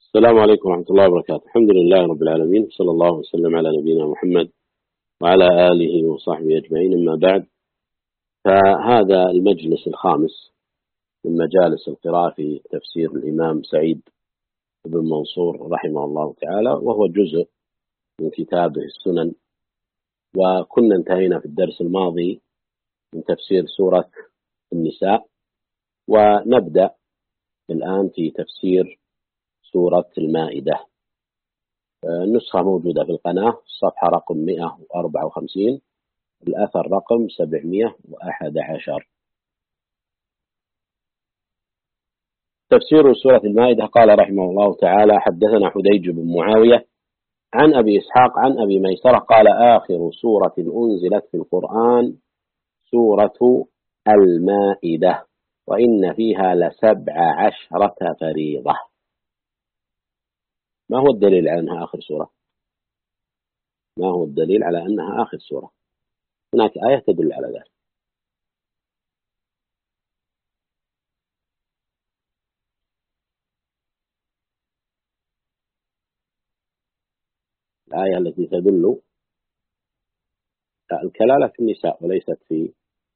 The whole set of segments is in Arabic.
السلام عليكم ورحمة الله وبركاته. الحمد لله رب العالمين، صلى الله وسلم على نبينا محمد وعلى آله وصحبه أجمعين. أما بعد، فهذا المجلس الخامس من مجالس القراءة في تفسير الإمام سعيد بن منصور رحمه الله تعالى، وهو جزء من كتابه السنن. وكنا انتهينا في الدرس الماضي من تفسير سورة النساء، ونبدأ الآن في تفسير سورة المائدة. النسخة موجودة في القناة، الصفحة رقم 154، الأثر رقم 711. تفسير سورة المائدة. قال رحمه الله تعالى: حدثنا حديج بن معاوية عن أبي إسحاق عن أبي ميسرة قال: آخر سورة أنزلت في القرآن سورة المائدة، وإن فيها ل17 فريضة. ما هو الدليل على أنها آخر سورة؟ ما هو الدليل على أنها آخر سورة؟ هناك آية تدل على ذلك. الآية التي تدل الكلالة في النساء وليست في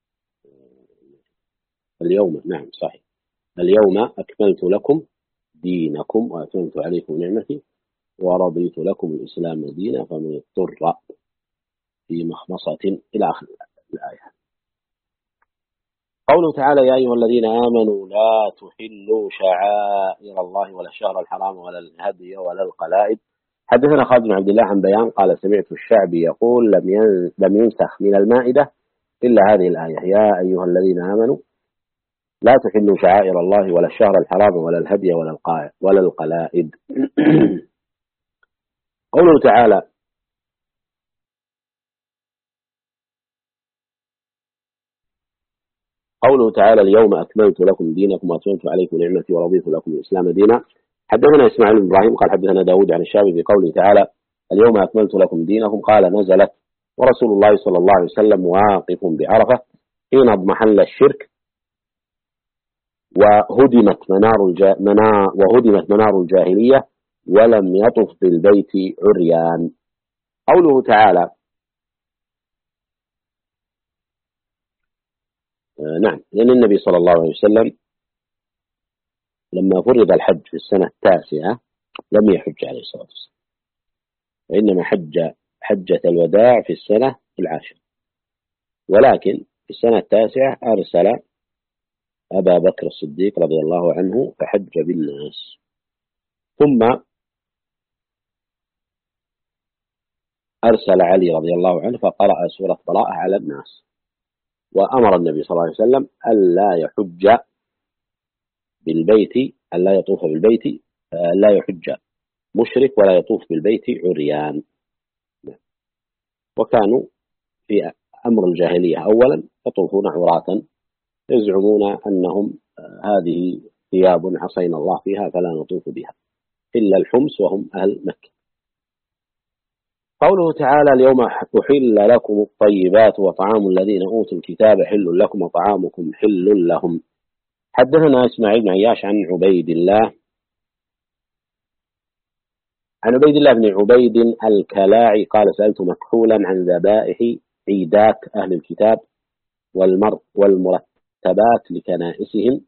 اليوم. نعم صحيح. اليوم أكملت لكم دينكم وأتممت عليكم نعمتي ورضيت لكم الإسلام دينا فمن اضطر في مخمصة إلى آخر الآية. قوله تعالى: يا أيها الذين آمنوا لا تحلوا شعائر الله ولا الشهر الحرام ولا الهدي ولا القلائد. حدثنا خالد بن عبد الله عن بيان قال: سمعت الشعبي يقول: لم ينسخ من المائدة إلا هذه الآية: يا أيها الذين آمنوا لا تحلوا شعائر الله ولا الشهر الحرام ولا الهدي ولا القلائد. قوله تعالى: اليوم أكملت لكم دينكم وأتممت عليكم نعمتي ورضيت لكم الإسلام دينا. حدثنا إسماعيل بن إبراهيم قال: حدثنا داود عن الشعبي في قوله تعالى: اليوم أكملت لكم دينكم. قال: نزلت ورسول الله صلى الله عليه وسلم واقف بعرفة حين اضمحل الشرك وهدمت منار الجاهلية ولم يطف بالبيت عريان. قوله تعالى: نعم، لأن النبي صلى الله عليه وسلم لما فرض الحج في السنة التاسعة لم يحج عليه الصلاة والسلام، وإنما حجة الوداع في السنة العاشرة، ولكن في السنة التاسعة أرسل أبا بكر الصديق رضي الله عنه فحج بالناس، ثم أرسل علي رضي الله عنه فقرأ سورة براءة على الناس، وأمر النبي صلى الله عليه وسلم ألا يحج بالبيت، ألا يطوف بالبيت، لا يحج مشرك ولا يطوف بالبيت عريان. وكانوا في أمر الجاهلية أولا يطوفون عراة، يزعمون أنهم هذه ثياب عصينا الله فيها فلا نطوف بها إلا الحمص وهم أهل مكة. قوله تعالى: اليوم أحل لكم الطيبات وطعام الذين أوتوا الكتاب حل لكم وطعامكم حل لهم. حدثنا إسماعيل بن عياش عن عبيد الله بن عبيد الكلاعي قال: سألت مكحولا عن ذبائح عيدات أهل الكتاب والمرتبات لكنائسهم،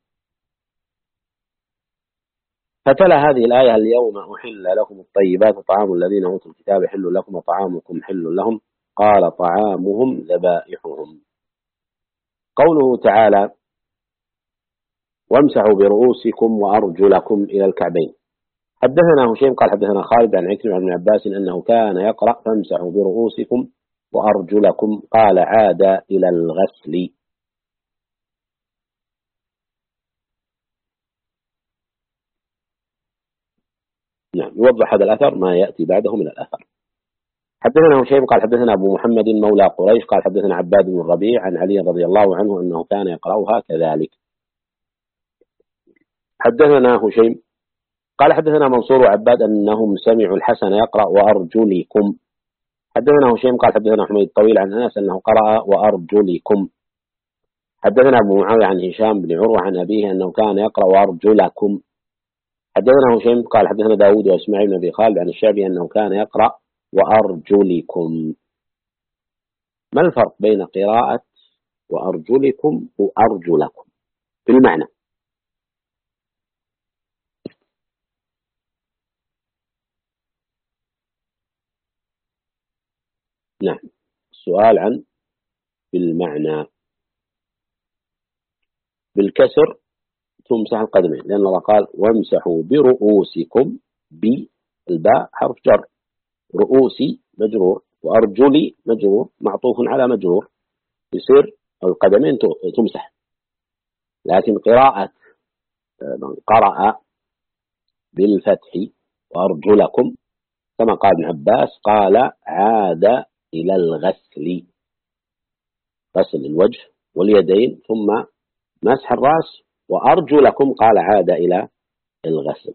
فتلا هذه الآية: اليوم أحل لكم الطيبات وطعام الذين أوتوا الكتاب حل لكم وطعامكم حل لهم. قال: طعامهم ذبائحهم. قوله تعالى: وامسحوا برؤوسكم وأرجلكم إلى الكعبين. حدثنا هشيم قال: حدثنا خالد عن عكرمة عن ابن عباس أنه كان يقرأ: فامسحوا برؤوسكم وأرجلكم. قال: عاد إلى الغسل. نعم، يوضح هذا الأثر ما يأتي بعده من الأثر. حدثنا هشيم قال: حدثنا أبو محمد مولى قريش قال: حدثنا عباد بن الربيع عن علي رضي الله عنه أنه كان يقرأها كذلك. حدثنا هشيم قال: حدثنا منصور وعباد أنهم سمعوا الحسن يقرأ: وأرجلكم. حدثنا هشيم قال: حدثنا حميد الطويل عن أنس أنه قرأ: وأرجلكم. حدثنا أبو معاوية عن هشام بن عروة عن أبيه أنه كان يقرأ: وأرجلكم. حدثنا هشيم قال حدثنا داود وإسماعيل بن أبي خالد عن الشعبي أنه كان يقرأ وأرجلكم. ما الفرق بين قراءة وأرجلكم وأرجلكم في المعنى؟ نعم، السؤال عن بالمعنى. بالكسر تمسح القدمين، لأن الله قال وامسحوا برؤوسكم، بالباء حرف جر، رؤوسي مجرور وأرجلي مجرور معطوف على مجرور، يصير القدمين تمسح. لكن قراءة من قرأ بالفتح وأرجلكم كما قال ابن عباس قال عاد إلى الغسل، غسل الوجه واليدين ثم مسح الرأس، وأرجلكم قال عاد إلى الغسل.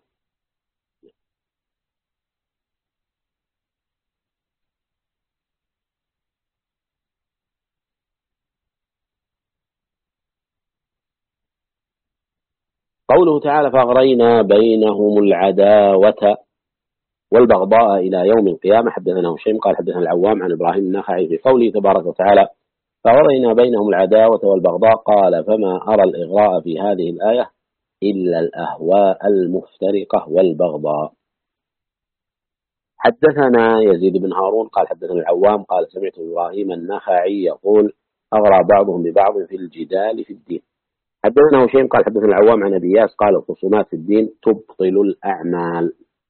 قوله تعالى فأغرينا بينهم العداوة والبغضاء إلى يوم القيامة. حدثنا هشيم قال حدثنا العوام عن إبراهيم النخعي في قوله تبارك وتعالى فأغرينا بينهم العداوة والبغضاء قال فما أرى الإغراء في هذه الآية إلا الأهواء المفترقة والبغضاء. حدثنا يزيد بن هارون قال حدثنا العوام قال سمعت إبراهيم النخعي يقول أغرى بعضهم ببعض في الجدال في الدين. حدثنا هشيم قال حدثنا العوام عن أبي ياس قال الخصومات في الدين تبطل الأعمال.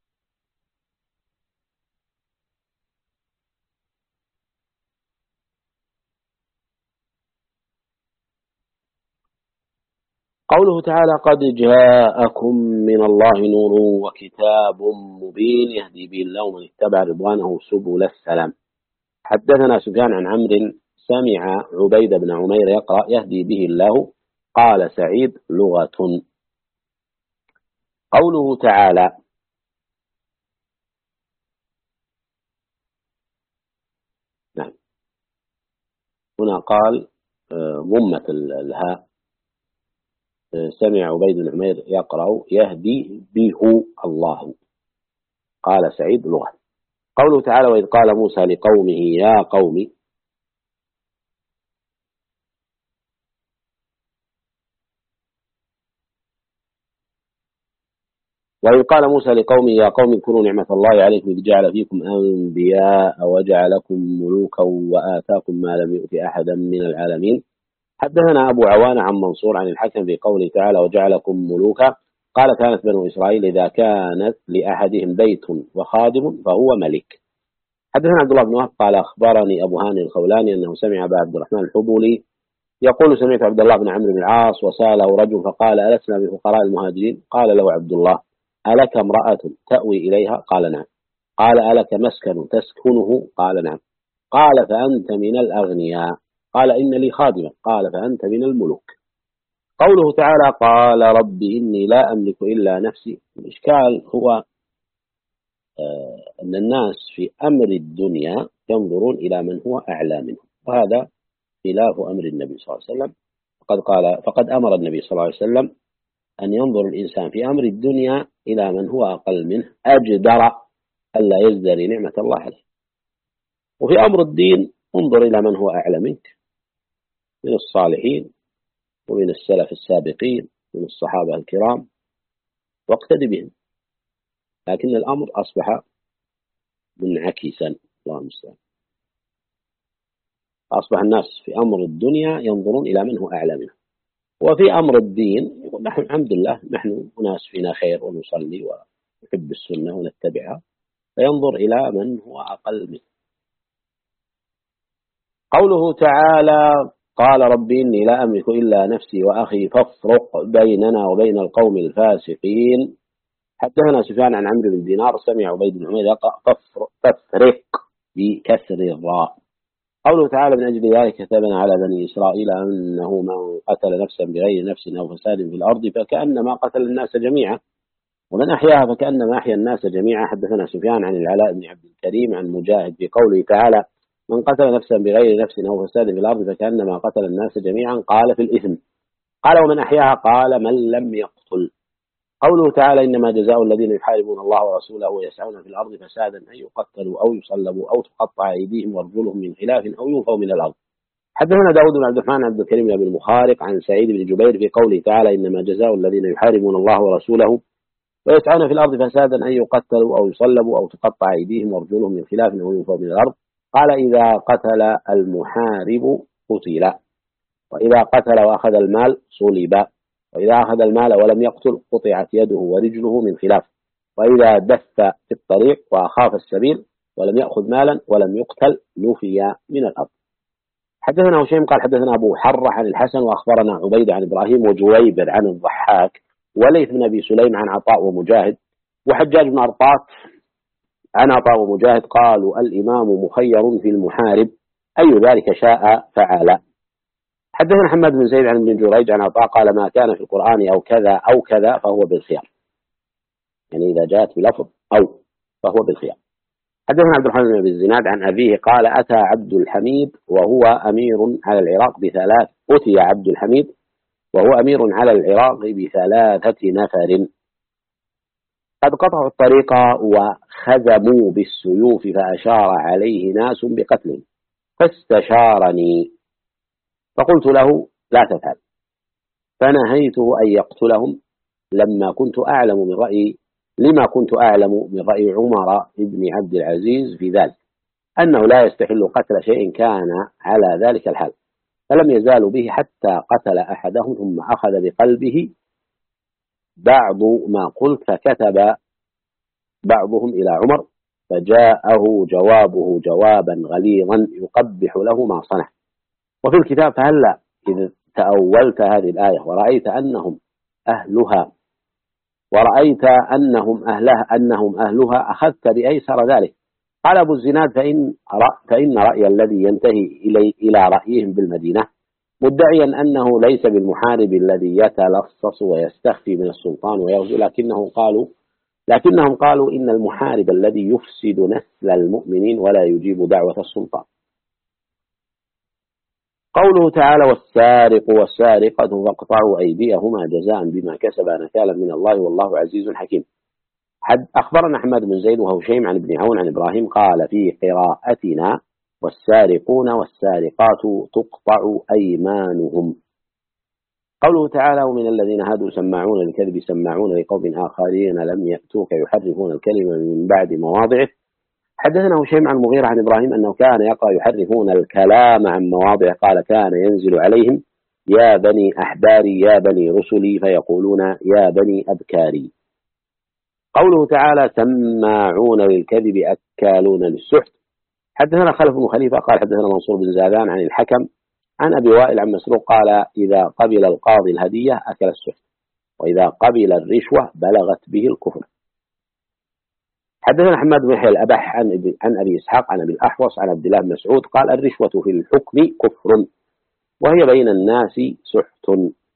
قوله تعالى قد جاءكم من الله نور وكتاب مبين يهدي به الله من اتبع رضوانه سبل السلام. حدثنا سفيان عن عمرو سمع عبيد بن عمير يقرأ يهدي به الله. قال سعيد لغة. قوله تعالى نعم هنا قال ضمة الهاء سمع عبيد بن عمير يقرأ يهدي به الله. قال سعيد لغة. قوله تعالى وإذ قال موسى لقومه يا قوم وإذ قال موسى لقومه يا قوم اذكروا نعمة الله عليكم إذ جعل فيكم أنبياء وجعلكم ملوكا وآتاكم ما لم يؤت أحدا من العالمين. حدثنا أبو عوان عن منصور عن الحكم في قوله تعالى وجعلكم ملوكا قال كانت بنو إسرائيل إذا كانت لأحدهم بيت وخادم فهو ملك. حدثنا عبد الله بن وهب قال أخبرني أبو هاني الخولاني أنه سمع أبا عبد الرحمن الحبولي يقول سمعت عبد الله بن عمرو بن العاص وسأله رجل فقال ألسنا بفقراء المهاجرين؟ قال له عبد الله ألك امرأة تأوي إليها؟ قال نعم. قال ألك مسكن تسكنه؟ قال نعم. قال فأنت من الأغنياء. قال إن لي خادمة. قال فأنت من الملوك. قوله تعالى قال رب إني لا أملك إلا نفسي. الإشكال هو أن الناس في أمر الدنيا ينظرون إلى من هو أعلى منهم، وهذا خلاف أمر النبي صلى الله عليه وسلم. فقد أمر النبي صلى الله عليه وسلم أن ينظر الإنسان في أمر الدنيا إلى من هو أقل منه أجدر ألا يزدري نعمة الله عليه. وفي أمر الدين انظر إلى من هو أعلى منك من الصالحين ومن السلف السابقين من الصحابة الكرام واقتدي بهم. لكن الأمر أصبح منعكسا، الله المستعان. أصبح الناس في أمر الدنيا ينظرون إلى من هو أعلى منه، وفي أمر الدين يقول نحن الحمد لله نحن أناس فينا خير ونصلي ونحب السنة ونتبعها، فينظر إلى من هو أقل منه. قوله تعالى قال ربي إني لا أملك إلا نفسي وأخي فافرق بيننا وبين القوم الفاسقين. حدثنا سفيان عن عمرو بن دينار سمع عبيد بن عمير يقرأ تفرق بكسر الراء. قوله تعالى من أجل ذلك كتبنا على بني إسرائيل أنه من قتل نفسا بغير نفس أو فساد في الأرض فكأنما قتل الناس جميعا ومن أحياها فكأنما أحيا الناس جميعا. حدثنا سفيان عن العلاء بن عبد الكريم عن مجاهد في قوله تعالى من قتل نفسا بغير نفس أو فساد في الأرض فكأنما قتل الناس جميعا قال في الإثم. قال ومن أحياها قال من لم يقتل. قوله تعالى إنما جزاء الذين يحاربون الله ورسوله ويسعون في الأرض فسادا أن يقتلوا أو يصلبوا أو تقطع أيديهم وارجلهم من خلاف أو ينفوا من الأرض. حدثنا داود بن عبد الرحمن عبد الكريم بن المخارق عن سعيد بن جبير في قوله تعالى إنما جزاء الذين يحاربون الله ورسوله ويسعون في الأرض فسادا أن يقتلوا أو يصلبوا أو تقطع أيديهم وارجلهم من خلاف أو ينفوا من الأرض. قال إذا قتل المحارب قتل، وإذا قتل وأخذ المال صلب، وإذا أخذ المال ولم يقتل قطعت يده ورجله من خلاف، وإذا دف في الطريق وأخاف السبيل ولم يأخذ مالا ولم يقتل نفي من الأرض. حدثنا هشيم قال حدثنا أبو حرة عن الحسن وأخبرنا عبيد عن إبراهيم وجويبر عن الضحاك وليث بن أبي سليم عن عطاء ومجاهد وحجاج بن أرطاط عن عطاء ومجاهد قالوا الإمام مخير في المحارب أي ذلك شاء فعل. حدثنا حماد بن زيد عن ابن جريج عن عطاء قال ما كان في القرآن أو كذا أو كذا فهو بالخيار، يعني إذا جاءت بلفظ أو فهو بالخيار. حدثنا عبد الرحمن بن الزناد عن أبيه قال أتى عبد الحميد وهو أمير على العراق بثلاث أتي عبد الحميد وهو أمير على العراق بثلاثة نفر قد قطعوا الطريق وخزموا بالسيوف فأشار عليه ناس بقتلهم فاستشارني فقلت له لا تفعل، فنهيته أن يقتلهم لما كنت أعلم من رأي عمر بن عبد العزيز في ذلك أنه لا يستحل قتل شيء كان على ذلك الحال، فلم يزالوا به حتى قتل أحدهم ثم أخذ بقلبه بعض ما قلت فكتب بعضهم إلى عمر فجاءه جوابه جوابا غليظا يقبح له ما صنع. وفي الكتاب فهلا إذ تأولت هذه الآية ورأيت أنهم أهلها أخذت بأيسر ذلك. قال أبو الزناد فإن رأي الذي ينتهي إلى رأيهم بالمدينة مدعيا أنه ليس بالمحارب الذي يتلصص ويستخفي من السلطان ويغزو، لكنهم قالوا إن المحارب الذي يفسد نسل المؤمنين ولا يجيب دعوة السلطان. قوله تعالى والسارق والسارقة فاقطعوا أيديهما جزاء بما كسبا نكالا من الله والله عزيز حكيم. أخبرنا حماد بن زيد وهشيم عن ابن عون عن إبراهيم قال في قراءتنا والسارقون والسارقات تقطع أيمانهم. قوله تعالى ومن الذين هادوا سماعون للكذب سماعون لقوم آخرين لم يأتوك يحرفون الكلمة من بعد مواضعه. حدثنا هشيم عن المغيرة عن إبراهيم أنه كان يقرأ يحرفون الكلام عن مواضعه قال كان ينزل عليهم يا بني أحباري يا بني رسلي فيقولون يا بني أبكاري. قوله تعالى سماعون للكذب أكالون للسحت. حدثنا خلف بن خليفة قال حدثنا منصور بن زادان عن الحكم عن أبي وائل عن مسروق قال إذا قبل القاضي الهدية أكل السحت وإذا قبل الرشوة بلغت به الكفر. حدثنا حماد بن يحيى الأبح عن أبي إسحاق عن أبي الأحوص عن عبد الله بن مسعود قال الرشوة في الحكم كفر وهي بين الناس سحت.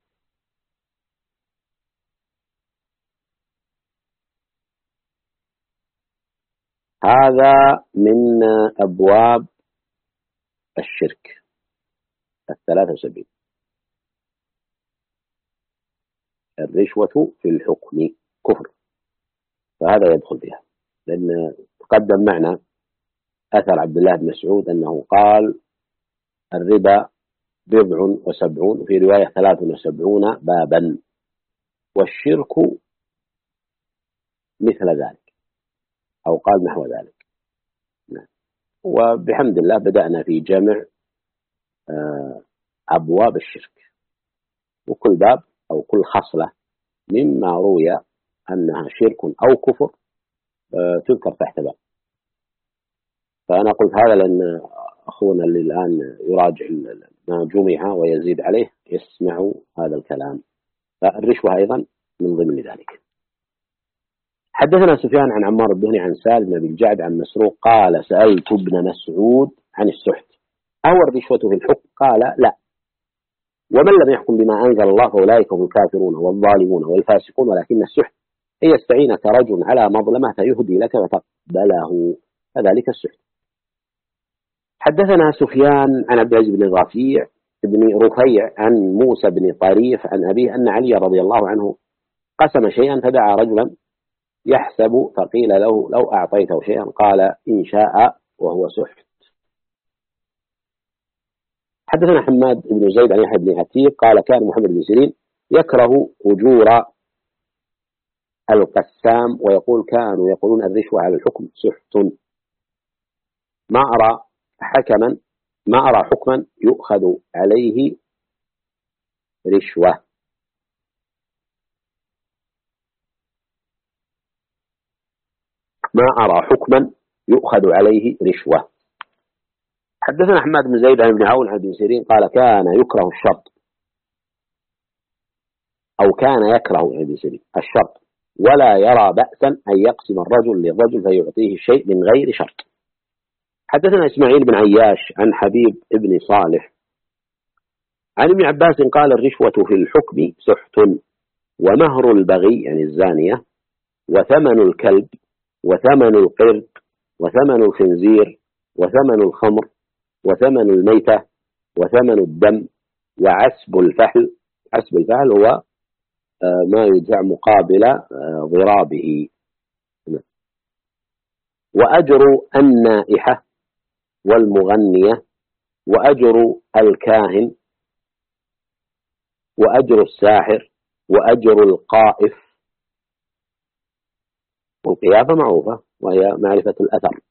هذا من أبواب الشرك 73. الرشوة في الحكم كفر فهذا يدخل بها، لأن تقدم معنا أثر عبد الله بن مسعود أنه قال الربا 70 وفي رواية 73 بابا والشرك مثل ذلك أو قال نحو ذلك. وبحمد الله بدأنا في جمع أبواب الشرك وكل باب أو كل خصلة مما روي أنها شرك أو كفر تذكر تحت باب. فأنا قلت هذا لأن أخونا اللي الآن يراجع ما جمع ويزيد عليه يسمع هذا الكلام، فالرشوة أيضا من ضمن ذلك. حدثنا سفيان عن عمار الدهني عن سالم بن أبي الجعد عن مسروق قال سألت ابن مسعود عن السحت أو الرشوة في الحكم قال لا، ومن لم يحكم بما أنزل الله فأولئك هم الكافرون والظالمون والفاسقون، ولكن السحت أن يستعينك رجل على مظلمة فيهدي لك فتقبله فذلك السحت. حدثنا سفيان عن عبد العزيز بن رفيع عن موسى بن طريف عن أبيه أن علي رضي الله عنه قسم شيئا فدعا رجلا يحسب فقيل له لو أعطيته شيئا قال إن شاء وهو سحت. حدثنا حماد بن زيد عن يحيى بن عتيق قال كان محمد بن سيرين يكره أجور القسام ويقول كانوا يقولون الرشوة على الحكم سحت. ما أرى حكما يؤخذ عليه رشوة. ما أرى حكما يؤخذ عليه رشوة. حدثنا حماد بن زيد عن ابن عون عن ابن سيرين قال كان يكره الشرط أو كان يكره ابن سيرين الشرط ولا يرى بأسا أن يقسم الرجل للرجل فيعطيه الشيء من غير شرط. حدثنا إسماعيل بن عياش عن حبيب بن صالح عن ابن عباس قال الرشوة في الحكم سحت ومهر البغي يعني الزانية وثمن الكلب وثمن القرد وثمن الخنزير وثمن الخمر وثمن الميتة وثمن الدم وعسب الفحل. عسب الفحل هو ما يدفع مقابل ضرابه. وأجر النائحة والمغنية وأجر الكاهن وأجر الساحر وأجر القائف. والقيافة معروفة وهي معرفة الأثر.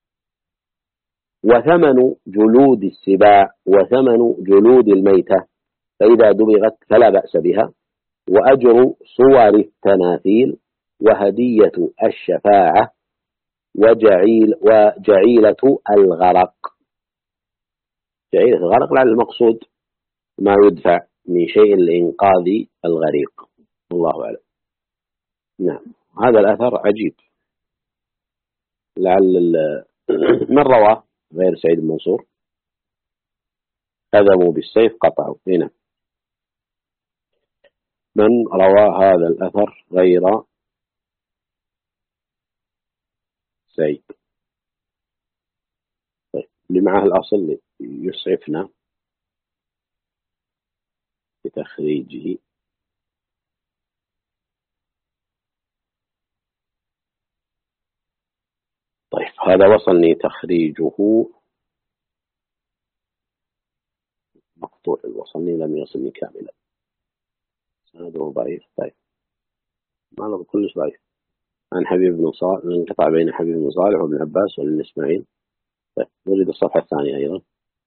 وثمن جلود السباع وثمن جلود الميتة فإذا دبغت فلا بأس بها. وأجر صور التماثيل وهدية الشفاعة وجعيلة الغرق. جعيلة الغرق لعل المقصود ما يدفع من شيء لإنقاذ الغريق والله أعلم. نعم هذا الأثر عجيب لعل من رواه غير سعيد بن منصور أذموا بالسيف قطعوا. هنا من روى هذا الأثر غير سعيد. طيب اللي معه الأصل يسعفنا بتخريجه. طيب هذا وصلني تخريجه مقطوع. وصلني لم يصلني كاملا سنده ضعيف. طيب ما له كلش ضعيف. عن حبيب بن صالح انقطع بين حبيب بن صالح وابن عباس وابن إسماعيل. طيب نريد الصفحة الثانية أيضا.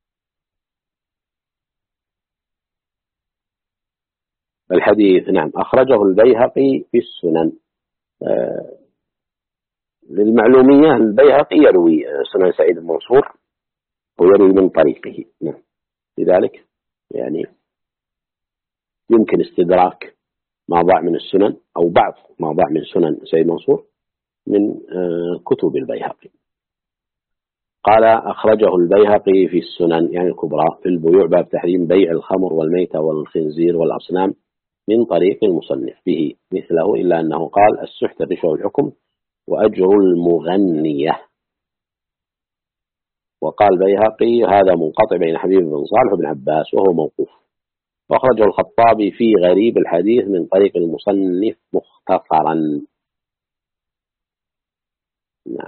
الحديث نعم أخرجه البيهقي في السنن. للمعلومية البيهقي يروي سنن سعيد بن منصور ويروي من طريقه. نعم لذلك يعني يمكن استدراك ما ضاع من السنن أو بعض ما ضاع من سنن سعيد منصور من كتب البيهقي. قال أخرجه البيهقي في السنن يعني الكبرى في البيوع باب تحريم بيع الخمر والميتة والخنزير والأصنام من طريق المصنف به مثله إلا أنه قال السحت الرشوة والحكم وأجر المغنية. وقال البيهقي هذا منقطع بين حبيب بن صالح وابن عباس وهو موقوف. وأخرجه الخطابي في غريب الحديث من طريق المصنف مختصرا. نعم.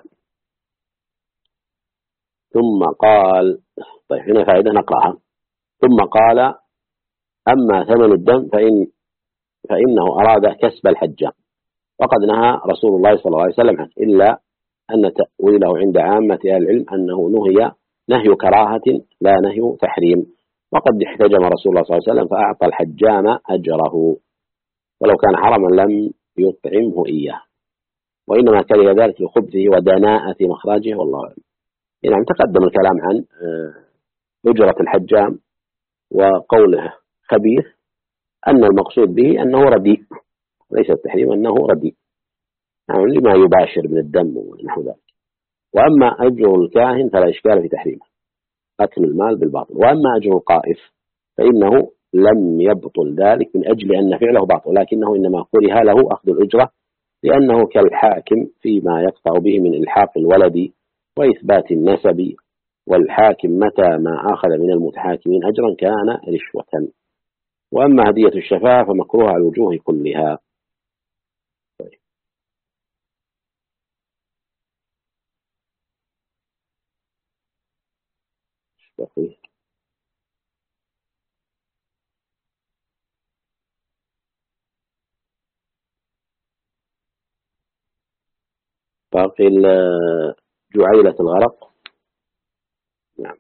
ثم قال طيب هنا فائدة نقرأها. ثم قال أما ثمن الدم فإنه أراد كسب الحجام وقد نهى رسول الله صلى الله عليه وسلم عنه إلا أن تأويله عند عامة أهل العلم أنه نهي كراهة لا نهي تحريم. وقد احتجم رسول الله صلى الله عليه وسلم فأعطى الحجام أجره ولو كان حرما لم يطعمه إياه وإنما كره ذلك لخبثه ودناءة مخرجه والله أعلم. يعني تقدم الكلام عن أجرة الحجام وقوله خبيث أن المقصود به أنه رديء ليس التحريم أنه رديء يعني لما يباشر من الدم ونحو ذلك. وأما أجر الكاهن فلا إشكال في تحريمه أكل المال بالباطل. وأما أجر القائف فإنه لم يبطل ذلك من أجل أن فعله باطل ولكنه إنما كره له أخذ الأجرة لأنه كالحاكم فيما يقطع به من إلحاق الولد وإثبات النسب والحاكم متى ما أخذ من المتحاكمين أجرا كان رشوة. وأما هدية الشفاعة فمكروه على الوجوه كلها. بقي باقي جعيلة الغرق. نعم.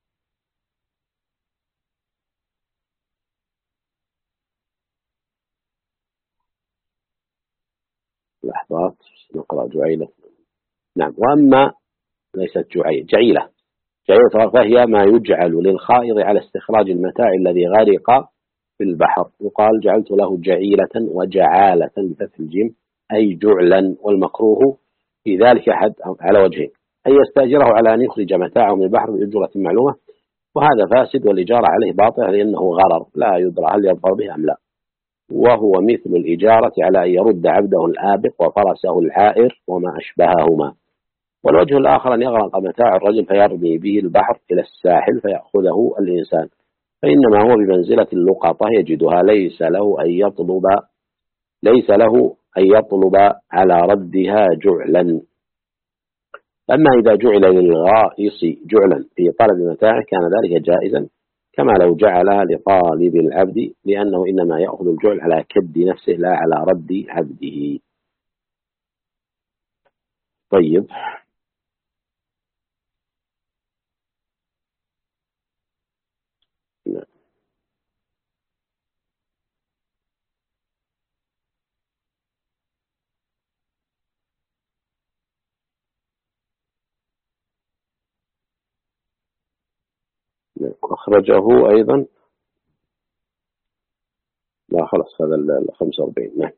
لحظات نقرأ جعيلة. نعم. وأما ليست جعيلة الغرق فهي ما يجعل للخائض على استخراج المتاع الذي غرق في البحر، يقال جعلت له جعيلة وجعالة بفتح الجيم أي جعلا، والمكروه في ذلك أحد على وجهين: أن يستأجره على أن يخرج متاعه من البحر بأجرة معلومة، وهذا فاسد والإجارة عليه باطلة لأنه غرر لا يدرى هل يظفر به أم لا، وهو مثل الإجارة على أن يرد عبده الآبق وفرسه العائر وما أشبههما. والوجه الآخر أن يغرق متاع الرجل فيرمي به البحر إلى الساحل فيأخذه الإنسان، فإنما هو بمنزلة اللقطة يجدها ليس له أن يطلب على ردها جعلا. أما إذا جعل للغائص جعلا في طلب متاعه كان ذلك جائزا، كما لو جعلها لطالب العبد، لأنه إنما يأخذ الجعل على كد نفسه لا على رد عبده. طيب. أخرجه أيضا. لا خلاص هذا 45. نعم.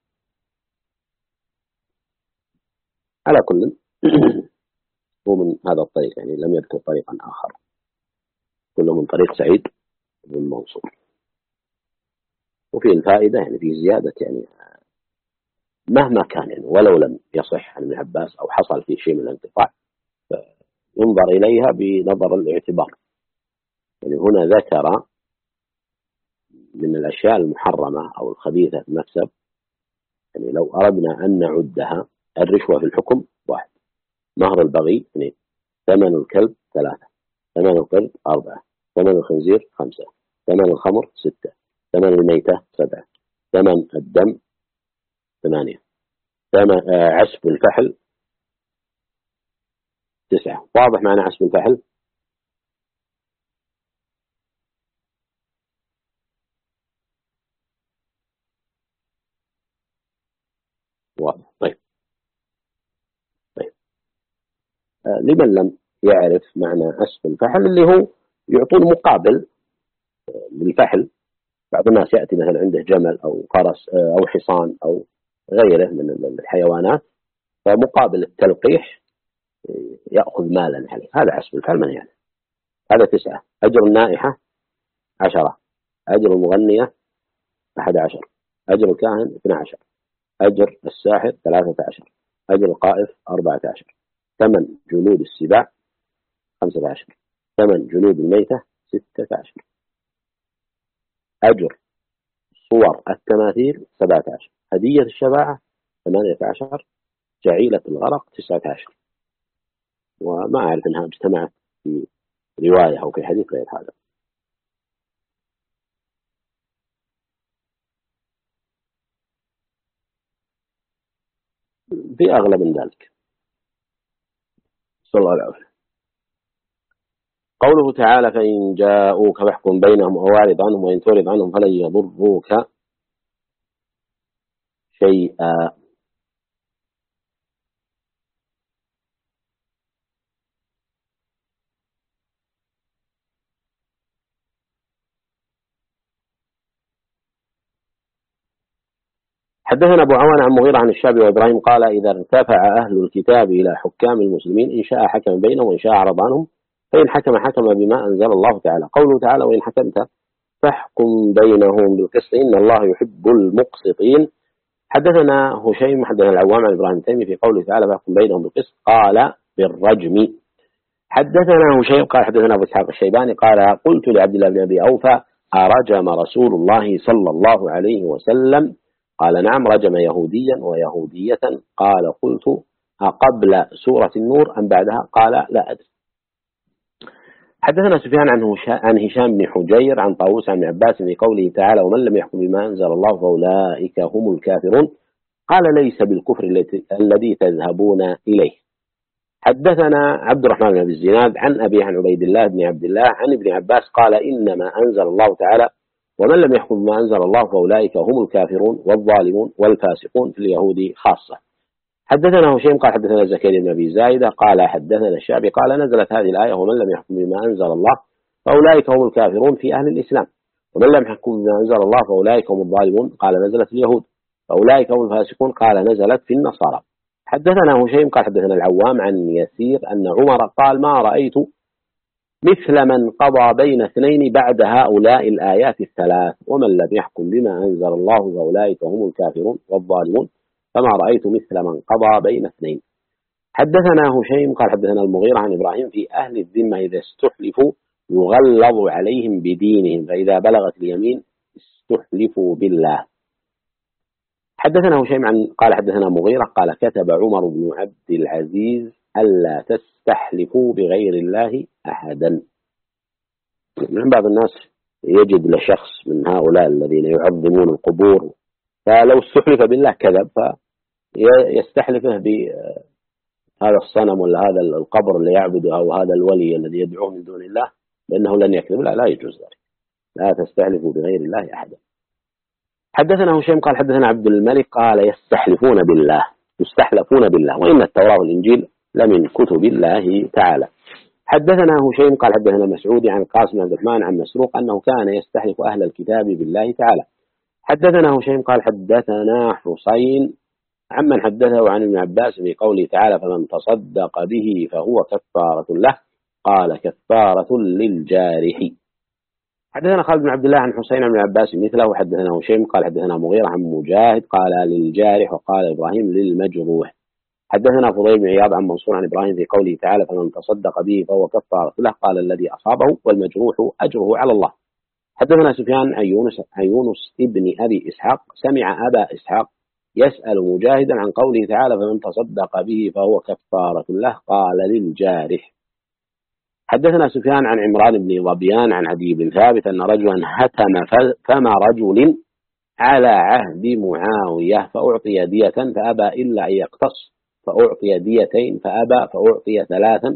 على كل هو من هذا الطريق، يعني لم يذكر طريقا آخر، كله من طريق سعيد بن منصور. وفي الفائدة يعني في زيادة، يعني مهما كان يعني ولو لم يصح عن ابن عباس أو حصل فيه شيء من الانقطاع ينظر إليها بنظر الاعتبار. يعني هنا ذكر من الأشياء المحرمة أو الخبيثة في المكسب، يعني لو أردنا أن نعدها: الرشوة في الحكم 1، مهر البغي 2، ثمن الكلب 3، ثمن القرد 4، ثمن الخنزير 5، ثمن الخمر 6، ثمن الميتة 7، ثمن الدم 8، ثمن عسب الفحل 9. واضح معنى عسب الفحل؟ واضح. طيب. لمن لم يعرف معنى عسب الفحل، اللي هو يعطون مقابل للفحل. بعض الناس يأتي مثلا عنده جمل أو فرس أو حصان أو غيره من الحيوانات، فمقابل التلقيح يأخذ مالا عليه، هذا عسب الفحل من يعني. هذا 9. أجر النائحة 10، أجر المغنية 11، أجر الكاهن 12، أجر الساحر 13، أجر القائف 14، ثمن جلود السباع 15، ثمن جلود الميتة 16، أجر صور التماثيل 17، هدية الشفاعة 18، جعيلة الغرق 19. وما أعرف أنها اجتمعت في رواية أو في حديث غير هذا. في أغلب من ذلك. صلى الله عليه وسلم. قوله تعالى: فإن جاءوك فاحكم بينهم أو أعرض عنهم وإن تعرض عنهم فلن يضروك شيئا. حدثنا أبو عوان عن مغيرة عن الشعبي وإبراهيم قال: إذا ارتفع أهل الكتاب إلى حكام المسلمين إن شاء حكم بينهم وإن شاء أعرض عنهم، فإن حكم بما أنزل الله تعالى. قوله تعالى: وإن حكمت فاحكم بينهم بالقسط إن الله يحب المقسطين. حدثنا هشيم حدثنا العوام عن إبراهيم التيمي في قوله تعالى: فاحكم بينهم بالقسط قال بالرجم. حدثنا هشيم قال حدثنا أبو إسحاق الشيباني قال: قلت لعبد الله بن أبي أوفى: أرجم رسول الله صلى الله عليه وسلم؟ قال: نعم، رجم يهوديا ويهودية. قال: قلت: أقبل سورة النور أم بعدها؟ قال: لا أدري. حدثنا سفيان عن هشام بن حجير عن طاووس عن عباس في قوله تعالى ومن لم يحكم بما أنزل الله فأولئك هم الكافرون قال ليس بالكفر الذي تذهبون إليه. حدثنا عبد الرحمن بن أبي الزناد عن أبي عن عبيد الله بن عبد الله عن ابن عباس قال إنما أنزل الله تعالى ومن لم يحكم بما أنزل الله فأولئك هم الكافرون والظالمون والفاسقون في اليهود خاصة. حدثنا هشيم قال حدثنا زكريا بن أبي زايدة قال حدثنا الشعبي قال نزلت هذه الآية ومن لم يحكم بما أنزل الله فأولئك هم الكافرون في أهل الإسلام ومن لم يحكم بما أنزل الله فأولئك هم الظالمون قال نزلت اليهود فأولئك هم الفاسقون قال نزلت في النصارى. حدثنا هشيم قال حدثنا العوام عن يسير أن عمر قال ما رأيت مثل من قضى بين اثنين بعد هؤلاء الآيات الثلاث ومن لم يحكم بما أنزل الله فأولئك هم الكافرون والظالمون فما رأيت مثل من قضى بين اثنين. حدثنا هشيم قال حدثنا المغيرة عن إبراهيم في أهل الذمة إذا استحلفوا يغلظ عليهم بدينهم فإذا بلغت اليمين استحلفوا بالله. حدثنا هشيم قال حدثنا مغيرة قال كتب عمر بن عبد العزيز ألا تستحلفوا بغير الله أحدا. من بعض الناس يجد لشخص من هؤلاء الذين يعظمون القبور فلو استحلف بالله كذب فيستحلفه بهذا الصنم ولا هذا القبر اللي يعبده أو هذا الولي الذي يدعوه من دون الله لأنه لن يكذب. لا يجوز ذلك. لا تستحلفوا بغير الله أحدا. حدثنا هشيم قال حدثنا عبد الملك قال يستحلفون بالله وإن التوراة والإنجيل لمن كتب الله تعالى. حدثنا هشيم قال حدثنا مسعود عن قاسم بن عبد الرحمن عن مسروق أنه كان يستحلف أهل الكتاب بالله تعالى. حدثنا هشيم قال حدثنا حسين عمن حدثه عن ابن عباس في قوله تعالى فمن تصدق به فهو كفارة له قال كفارة للجارح. حدثنا خالد بن عبد الله عن حسين عن عباس مثله. حدثنا هشيم قال حدثنا مغيرة عن مجاهد قال للجارح وقال إبراهيم للمجروح. حدثنا فضيل بن عياض عن منصور عن إبراهيم في قوله تعالى فمن تصدق به فهو كفارة له قال الذي أصابه والمجروح أجره على الله. حدثنا سفيان عن يونس ابن أبي إسحاق سمع أبا إسحاق يسأل مجاهدا عن قوله تعالى فمن تصدق به فهو كفارة له قال للجارح. حدثنا سفيان عن عمران بن ظبيان عن عدي بن ثابت أن رجلا هتم فم رجل على عهد معاوية فأعطي دية فأبى إلا أن يقتص فأعطي ديتين فأبى فأعطي ثلاثا.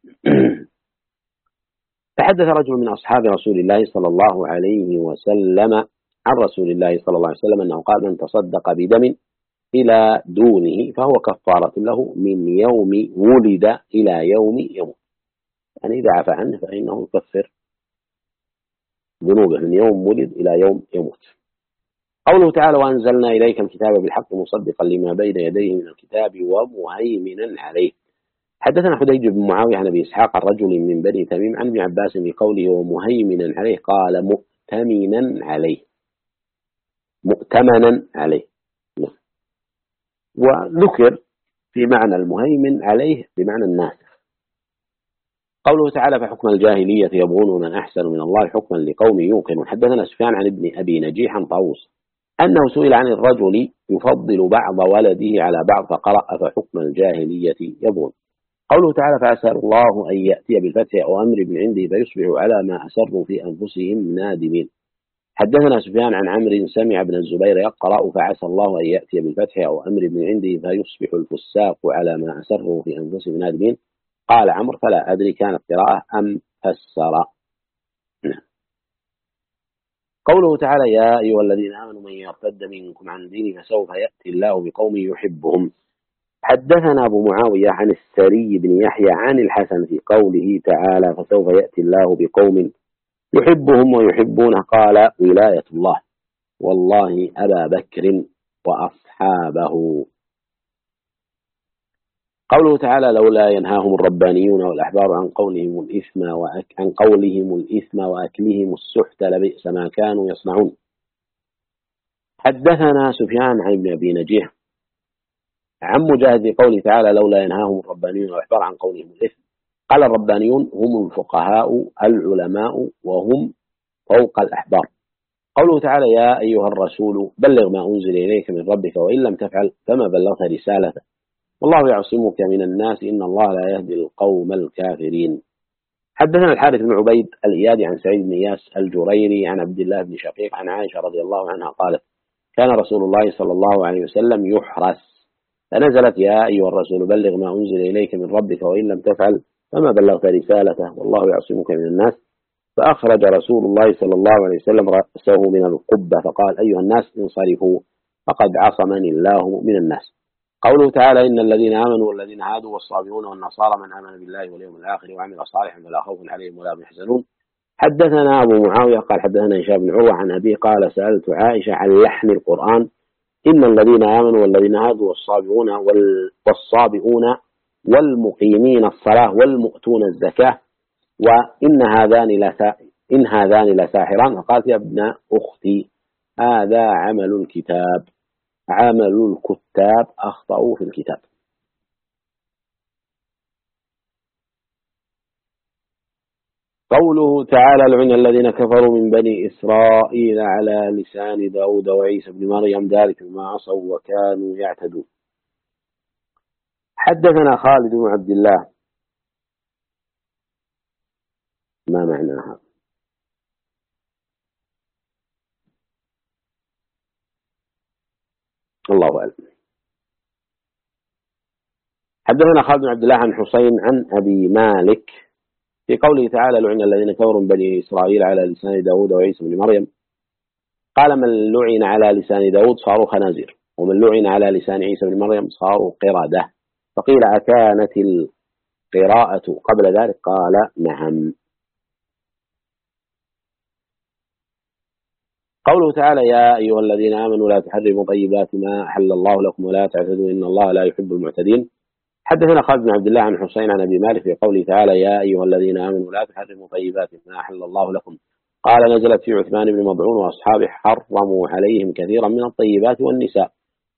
تحدث رجل من أصحاب رسول الله صلى الله عليه وسلم عن رسول الله صلى الله عليه وسلم أنه قال من تصدق بدم إلى دونه فهو كفارة له من يوم ولد إلى يوم يموت. يعني إذا عفى عنه فإنه يكفر ذنوبه من يوم ولد إلى يوم يموت. قوله تعالى وأنزلنا إليك الكتاب بالحق مصدقا لما بين يديه من الكتاب ومهيمنا عليه. حدثنا حديج بن معاوية عن أبي إسحاق الرجل من بني تميم عن ابن عباس بقوله ومهيمنا عليه قال مؤتمنا عليه وذكر في معنى المهيمن عليه بمعنى الناسخ. قوله تعالى فحكم الجاهلية يبغون من أحسن من الله حكما لقوم يوقنون. حدثنا سفيان عن ابن أبي نجيح عن طاووس أنه سئل عن الرجل يفضل بعض ولده على بعض فقرأ فحكم الجاهلية يبغون. قوله تعالى فعسى الله أن يأتي بالفتح أو أمر من عنده فيصبحوا على ما أسروا في أنفسهم نادمين. حدثنا سفيان عن عمرو سمع ابن الزبير يقرأ فعسى الله أن يأتي بالفتح أو أمر من عنده فيصبح الفساق على ما أسروا في أنفسهم نادمين. قال عمرو فلا أدري كانت قراءة أم فسر. قوله تعالى يا أيها الذين آمنوا من يرتد منكم عن دينه فسوف يأتي الله بقوم يحبهم. حدثنا أبو معاوية عن السري بن يحيى عن الحسن في قوله تعالى فسوف يأتي الله بقوم يحبهم ويحبونه قال ولاية الله والله أبا بكر وأصحابه. قوله تعالى لولا ينهاهم الربانيون والأحبار عن قولهم الإثم وأكلهم السحت لبئس ما كانوا يصنعون. حدثنا سفيان عن ابن أبي نجيح عن مجاهد في قوله تعالى لولا ينهاهم الربانيون والأحبار عن قولهم الإثم قال الربانيون هم الفقهاء العلماء وهم فوق الأحبار. قوله تعالى يا أيها الرسول بلغ ما أنزل إليك من ربك وإن لم تفعل فما بلغت رسالته والله يعصمك من الناس إن الله لا يهدي القوم الكافرين. حدثنا الحارث بن عبيد الإيادي عن سعيد بن إياس الجريري عن عبد الله بن شقيق عن عائشة رضي الله عنها قالت كان رسول الله صلى الله عليه وسلم يحرس فنزلت يا أيها الرسول بلغ ما أنزل إليك من ربك وإن لم تفعل فما بلغت رسالته والله يعصمك من الناس. فأخرج رسول الله صلى الله عليه وسلم رأسه من القبة فقال أيها الناس انصرفوا فقد عصمني الله من الناس. قوله تعالى إن الذين آمنوا والذين هادوا والصابئون والنصارى من آمن بالله واليوم الآخر وعمل صالحا فلا خوف عليهم ولا هم يحزنون. حدثنا أبو معاوية قال حدثنا هشام بن عروة عن أبيه قال سألت عائشة عن لحن القرآن إن الذين آمنوا والذين هادوا والصابئون والمقيمين الصلاة والمؤتون الزكاة إن هذان لساحران. فقالت يا ابن أختي هذا عمل الكتاب أخطأوا في الكتاب. قوله تعالى لعن الذين كفروا من بني إسرائيل على لسان داود وعيسى بن مريم ذلك بما عصوا وكانوا يعتدون. حدثنا خالد بن عبد الله. ما معناها؟ الله أعلم. حدثنا خالد بن عبد الله عن حسين عن أبي مالك في قوله تعالى لعن الذين كفروا من بني إسرائيل على لسان داود وعيسى بن مريم قال من لعن على لسان داود صاروا خنازير ومن لعن على لسان عيسى بن مريم صاروا قردة. فقيل أكانت القراءة قبل ذلك قال نعم. قوله تعالى يا أيها الذين آمنوا لا تحرموا طيبات ما أحل الله لكم ولا تعتدوا إن الله لا يحب المعتدين. حدثنا خالد بن عبد الله عن حسين عن أبي مالك في قوله تعالى يا أيها الذين آمنوا لا تحرموا طيبات ما أحل الله لكم قال نزلت في عثمان بن مضعون وأصحابه حرموا عليهم كثيرا من الطيبات والنساء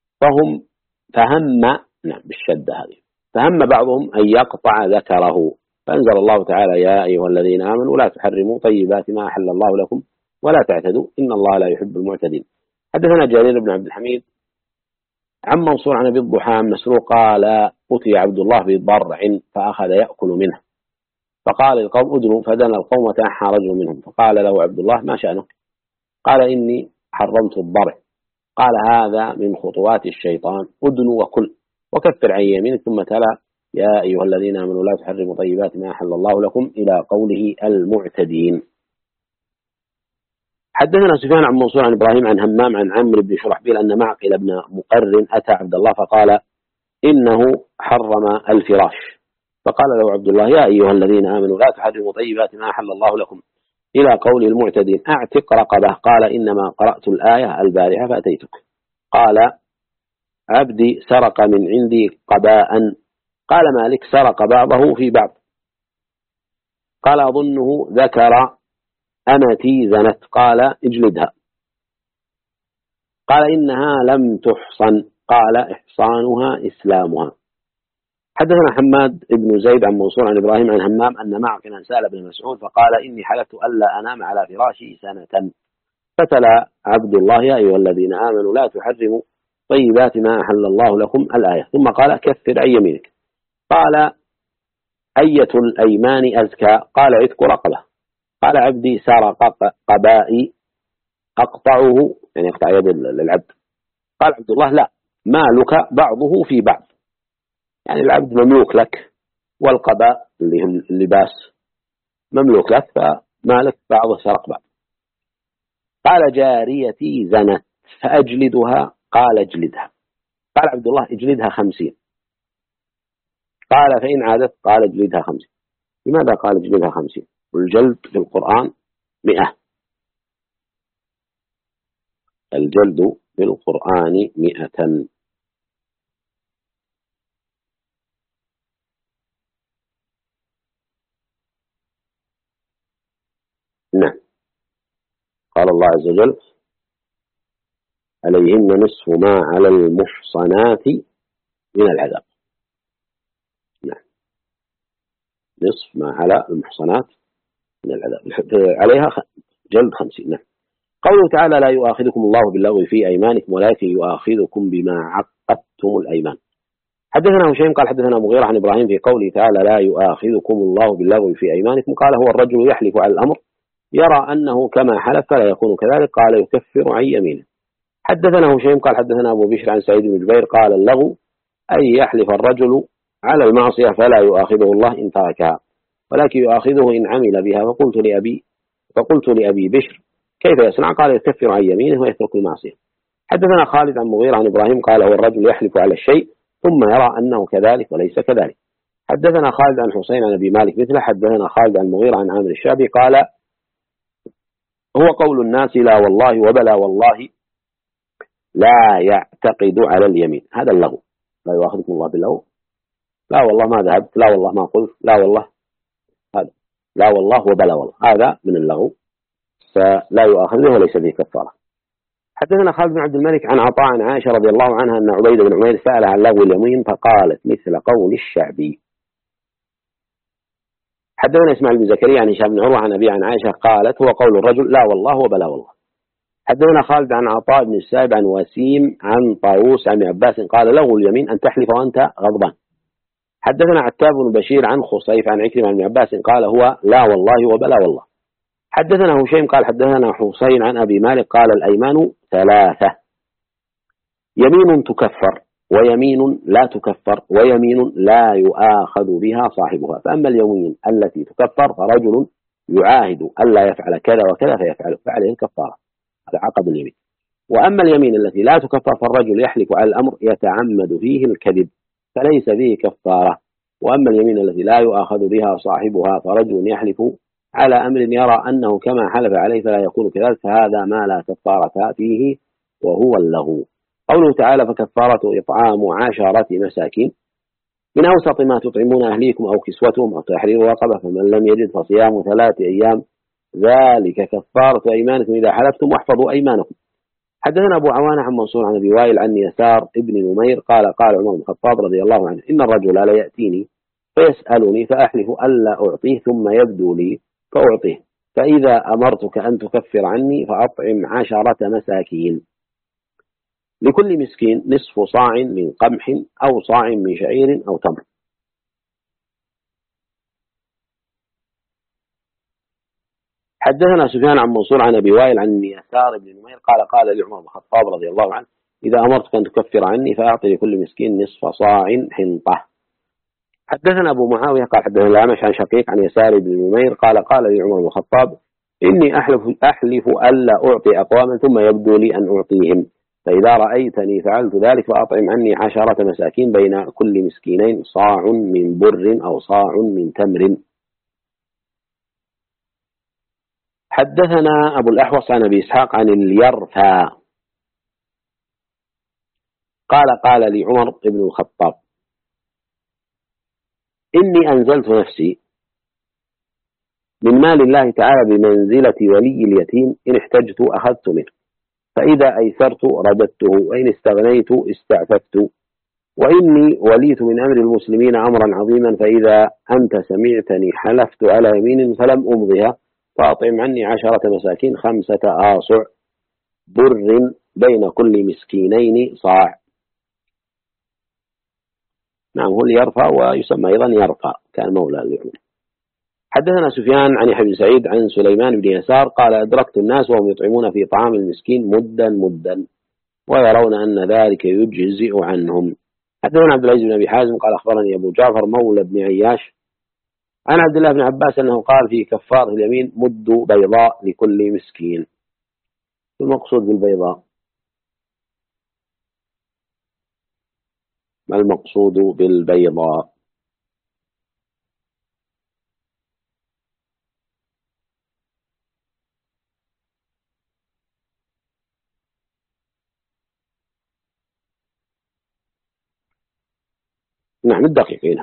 فهم بعضهم أن يقطع ذكره فأنزل الله تعالى يا أيها الذين آمنوا لا تحرموا طيبات ما أحل الله لكم ولا تعتدوا إن الله لا يحب المعتدين. حدثنا جرير بن عبد الحميد عن منصور عن أبي الضحى مسروق قال أتي عبد الله بضرع فأخذ يأكل منه فقال القوم أدنوا فدنا القوم وتنحى رجل منهم فقال له عبد الله ما شأنك؟ قال إني حرمت الضرع. قال هذا من خطوات الشيطان أدنوا وكل وكفر عن يمينك ثم تلا يا أيها الذين آمنوا لا تحرموا طيبات ما أحل الله لكم إلى قوله المعتدين. حدثنا سفيان عن منصور عن إبراهيم عن همام عن عمرو بن شرحبيل أن معقل بن مقرن أتى عبد الله فقال إنه حرم الفراش فقال له عبد الله يا أيها الذين آمنوا لا تحرموا طيبات ما أحل الله لكم إلى قول المعتدين أعتق رقبة. قال إنما قرأت الآية البارحة فأتيتك. قال عبدي سرق من عندي قباء. قال مالك سرق بعضه في بعض. قال أظنه ذكر أمتي زنت. قال اجلدها. قال إنها لم تحصن. قال إحصانها إسلامها. حدثنا حماد بن زيد عن منصور عن إبراهيم عن همام أن معقلا سأل ابن مسعود فقال إني حلفت ألا أنام على فراشي سنة. فتلا عبد الله يا أيها الذين آمنوا لا تحرموا طيبات ما أحل الله لكم الآية ثم قال كفر عن يمينك. قال أية الأيمان أزكى؟ قال عتق رقبة. قال عبدي سرق قبائي أقطعه يعني يقطع يد العبد. قال عبد الله لا مالك بعضه في بعض يعني العبد مملوك لك والقباء اللي هم اللباس مملوك لك فمالك بعضه سرق بعض. قال جاريتي زنت فأجلدها. قال اجلدها. قال عبد الله اجلدها 50. قال فإن عادت قال اجلدها 50. لماذا قال اجلدها 50؟ والجلد في القرآن 100. الجلد في القرآن 100. نعم. قال الله عز وجل عليهن نصف ما على المحصنات من العذاب. نعم نصف ما على المحصنات من العذاب عليها جلد 50. نعم. قوله تعالى لا يؤاخذكم الله باللغو في أيمانكم ولكن يؤاخذكم بما عقدتم الأيمان. حدثنا هشيم قال حدثنا مغيرة عن إبراهيم في قوله تعالى لا يؤاخذكم الله باللغو في أيمانكم قال هو الرجل يحلف على الأمر يرى أنه كما حلف فلا يكون كذلك قال يكفر عن يمينه. حدثنا هشيم قال حدثنا أبو بشر عن سعيد بن جبير قال اللغو أي يحلف الرجل على المعصية فلا يؤاخذه الله إن تركها ولكن يؤاخذه إن عمل بها. فقلت لأبي بشر كيف يصنع قال يكفر عن يمينه ويترك المعصية. حدثنا خالد عن مغيرة عن إبراهيم قال هو الرجل يحلف على الشيء ثم يرى أنه كذلك وليس كذلك. حدثنا خالد عن حسين عن أبي مالك مثله. حدثنا خالد عن مغيرة عن عامر الشعبي قال هو قول الناس لا والله وبلا والله لا يعتقد على اليمين. هذا اللغو. لا يؤاخذكم الله باللغو. لا والله ما ذهبت، لا والله ما قلت، لا والله هذا، لا والله وبلا والله، هذا من اللغو فلا يؤاخذه وليس به كفارة. حدثنا خالد بن عبد الملك عن عطاء عن عائشة رضي الله عنها أن عبيد بن عمير سأل عن لغو اليمين فقالت مثل قول الشعبي. حدثنا إسماعيل بن زكريا عن هشام بن عروة عن أبي عن عائشة قالت هو قول الرجل لا والله وبلا والله. حدثنا خالد عن عطاء بن السائب عن وسيم عن طاووس عن عباس قال لغو اليمين أن تحلف وأنت غضبان. حدثنا عتاب بن بشير عن خصيف عن عكرمة عن عباس قال هو لا والله وبلا والله. حدثنا هشيم قال حدثنا حسين عن أبي مالك قال الأيمان ثلاثة يمين تكفر ويمين لا تكفر ويمين لا يؤاخذ بها صاحبها. فأما اليمين التي تكفر فرجل يعاهد ألا يفعل كذا وكذا فيفعل فعليه الكفارة، هذا عقد اليمين. وأما اليمين التي لا تكفر فالرجل يحلف على الأمر يتعمد فيه الكذب فليس فيه كفارة. وأما اليمين التي لا يؤاخذ بها صاحبها فرجل يحلف على أمر يرى أنه كما حلف عليه فلا يكون كذلك فهذا ما لا كفارة فيه وهو اللغو. قوله تعالى فكفارة إطعام 10 مساكين من أوسط ما تطعمون أهليكم أو كسوتهم أو تحرير رقبة فمن لم يجد فصيام 3 أيام ذلك كفارة أيمانكم إذا حلفتم واحفظوا أيمانكم. حدثنا أبو عوانة عن منصور عن أبي وائل عن يسار ابن نمير قال قال عمر بن الخطاب رضي الله عنه إن الرجل لا يأتيني فيسألني فأحلف ألا أعطيه ثم يبدو لي فأعطيه فإذا أمرتك أن تكفر عني فأطعم 10 مساكين لكل مسكين نصف صاع من قمح أو صاع من شعير أو تمر. حدثنا سفيان عن منصور عن أبي وائل عن يسار بن نمير قال قال لعمر بن الخطاب رضي الله عنه إذا أمرتك أن تكفر عني فأعطي لكل مسكين نصف صاع حنطة. حدثنا أبو معاوية قال حدثنا الأعمش عن شقيق عن يسار بن نمير قال قال لعمر بن الخطاب إني أحلف ألا أعطي أقواما ثم يبدو لي أن أعطيهم فإذا رأيتني فعلت ذلك فأطعم عني 10 مساكين بين كل مسكينين صاع من بر أو صاع من تمر. حدثنا أبو الأحوص عن أبي إسحاق عن اليرثى قال قال لعمر بن الخطاب إني أنزلت نفسي من مال الله تعالى بمنزلة ولي اليتيم إن احتجت أخذت منه فإذا أيسرت رددته وإن استغنيت استعففت وإني وليت من أمر المسلمين أمرا عظيما فإذا أنت سمعتني حلفت على يمين فلم أمضها فأطعم عني 10 مساكين 5 آصع بر بين كل مسكينين صاع. نعم هو اللي يرفع ويسمى أيضا يرفع كان مولى لعمر. حدثنا سفيان عن يحيى بن سعيد عن سليمان بن يسار قال أدركت الناس وهم يطعمون في طعام المسكين مدا ويرون أن ذلك يجزئ عنهم. حدثنا عبد العزيز بن أبي حازم قال أخبرني أبو جعفر مولى بن عياش عن عبد الله بن عباس أنه قال في كفارة اليمين مد بيضاء لكل مسكين. المقصود بالبيضاء ما المقصود بالبيضاء؟ نعم الدقيق هنا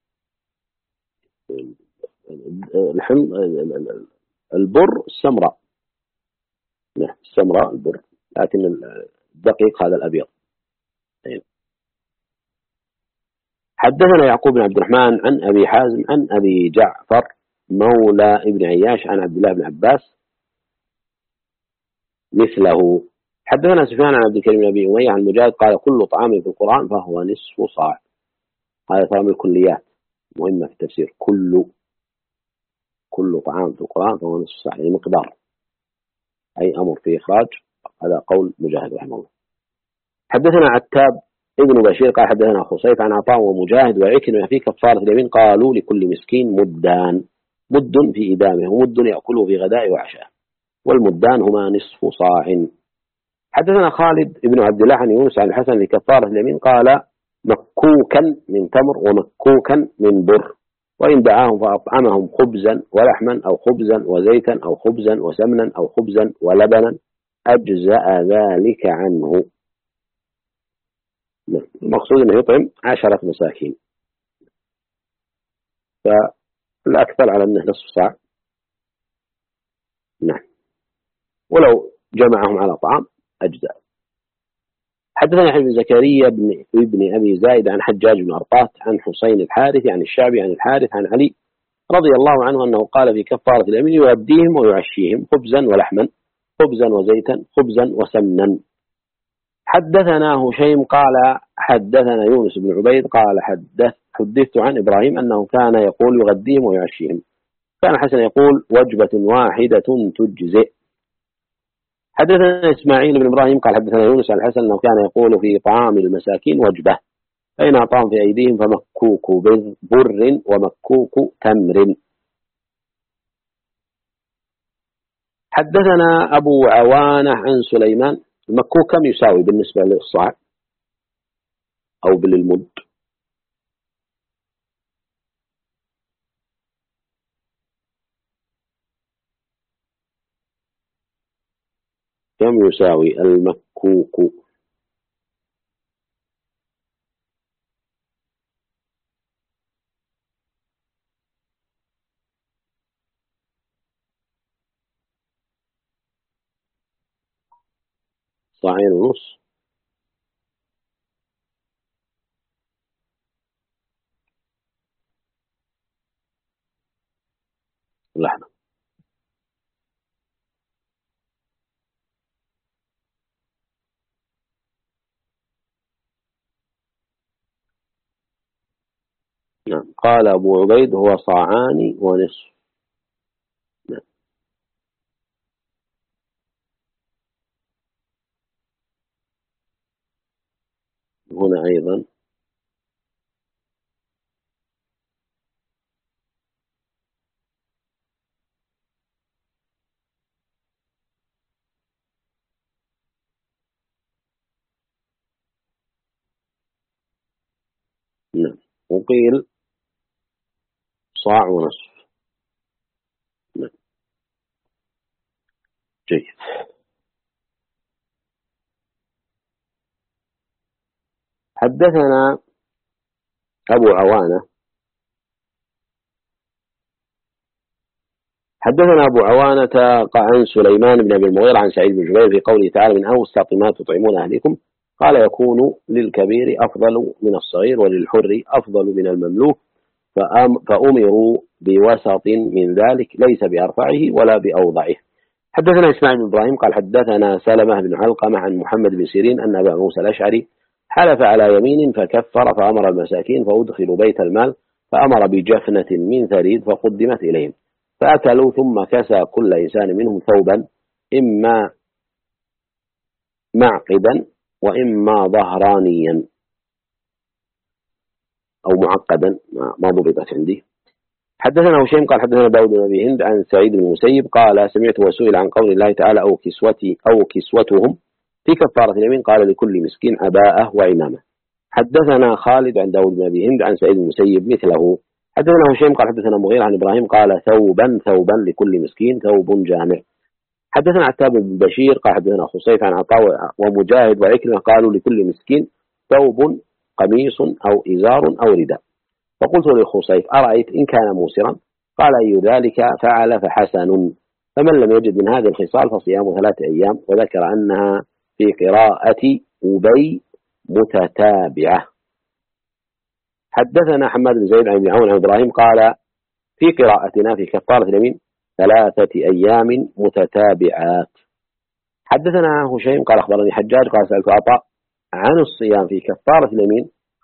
البر السمراء. نعم السمراء البر لكن الدقيق هذا الأبيض. حدثنا يعقوب بن عبد الرحمن عن أبي حازم عن أبي جعفر مولى ابن عياش عن عبد الله بن عباس مثله. حدثنا سفيان عن عبد الكريم بن أبي أمية عن مجاهد قال كل طعام في القرآن فهو نصف صاع. هذا ترى من الكليات مهمة في التفسير. كل طعام في القرآن فهو نصف صاع، يعني مقدار أي أمر فيه إخراج. هذا قول مجاهد رحمه الله. حدثنا عتاب ابن بشير قال حدثنا خصيف عن عطاء ومجاهد وعكرمة في كفارة اليمين قالوا لكل مسكين مدان، مد في إدامه ومد يأكله في غداء وعشاء، والمدان هما نصف صاع. حدثنا خالد بن عبد الله عن يونس عن الحسن في كفارة اليمين قال مكوكا من تمر ومكوكا من بر، وإن دعاهم فأطعمهم خبزا ولحما أو خبزا وزيتا أو خبزا وسمنا أو خبزا ولبنا أجزأ ذلك عنه. المقصود أنه يطعم 10 مساكين، فالأكثر على أنه نصف صاع. نعم، ولو جمعهم على طعام أجزاء. حدثنا يحيى بن زكريا بن أبي زايد عن حجاج بن أرطاة عن حسين الحارث عن الشعبي عن الحارث عن علي رضي الله عنه أنه قال في كفارة اليمين يغديهم ويعشيهم خبزا ولحما، خبزا وزيتا، خبزا وسمنا. حدثنا هشيم قال حدثنا يونس بن عبيد قال حدثت عن إبراهيم أنه كان يقول يغديهم ويعشيهم، كان حسن يقول وجبة واحدة تجزئ. حدثنا إسماعيل بن إبراهيم قال حدثنا يونس عن الحسن أنه كان يقول في طعام المساكين وجبة، فإن أعطاهم في أيديهم فمكوك بر ومكوك تمر. حدثنا أبو عوانة عن سليمان. المكوك كم يساوي بالنسبة للصاع أو بالمد؟ كم يساوي المكوك؟ صاعين ونص. لحظة، نعم. قال أبو عبيد هو صاعان ونصف. نعم. هنا أيضا نعم، وقيل صاع ونصف. نعم. جيد. حدثنا أبو عوانة عن سليمان بن أبي المغيرة عن سعيد بن جبير في قوله تعالى من أوسط ما تطعمون أهلكم قال يكون للكبير أفضل من الصغير وللحر أفضل من المملوك، فأمروا بوسط من ذلك ليس بأرفعه ولا بأوضعه. حدثنا إسماعيل بن إبراهيم قال حدثنا سلمة بن علقمة عن محمد بن سيرين أن أبا موسى الأشعري حلف على يمين فكفر فأمر المساكين فأدخلوا بيت المال فأمر بجفنة من ثريد فقدمت إليهم فأكلوا ثم كسى كل إنسان منهم ثوبا إما معقدا وإما ظهرانيا أو معقدا ما ضبطت عندي. حدثنا هشيم قال حدثنا داود بن أبي هند عن سعيد بن المسيب قال سمعت وسئل عن قول الله تعالى أو كسوتهم في كفارة اليمين قال لكل مسكين عباءة وعمامة. حدثنا خالد عن داود بن أبي هند عن سعيد بن المسيب مثله. حدثنا هشيم قال حدثنا مغيرة عن إبراهيم قال ثوبا لكل مسكين ثوب جامع. حدثنا عتاب بن بشير قال حدثنا خصيف عن عطاء ومجاهد وعكرمة قالوا لكل مسكين ثوب قميص أو إزار أو رداء. فقلت لخصيف أرأيت إن كان موسرا قال أي ذلك فعل فحسن، فمن لم يجد من هذه الخصال فصيام 3 أيام. وذكر أنها في قراءة أبي متتابعة. حدثنا حماد بن زيد عن ابن عون عن إبراهيم قال في قراءتنا في كفارة اليمين 3 أيام متتابعات. حدثنا هشيم قال أخبرني حجاج قال سألت عطاء عن الصيام في كفارة اليمين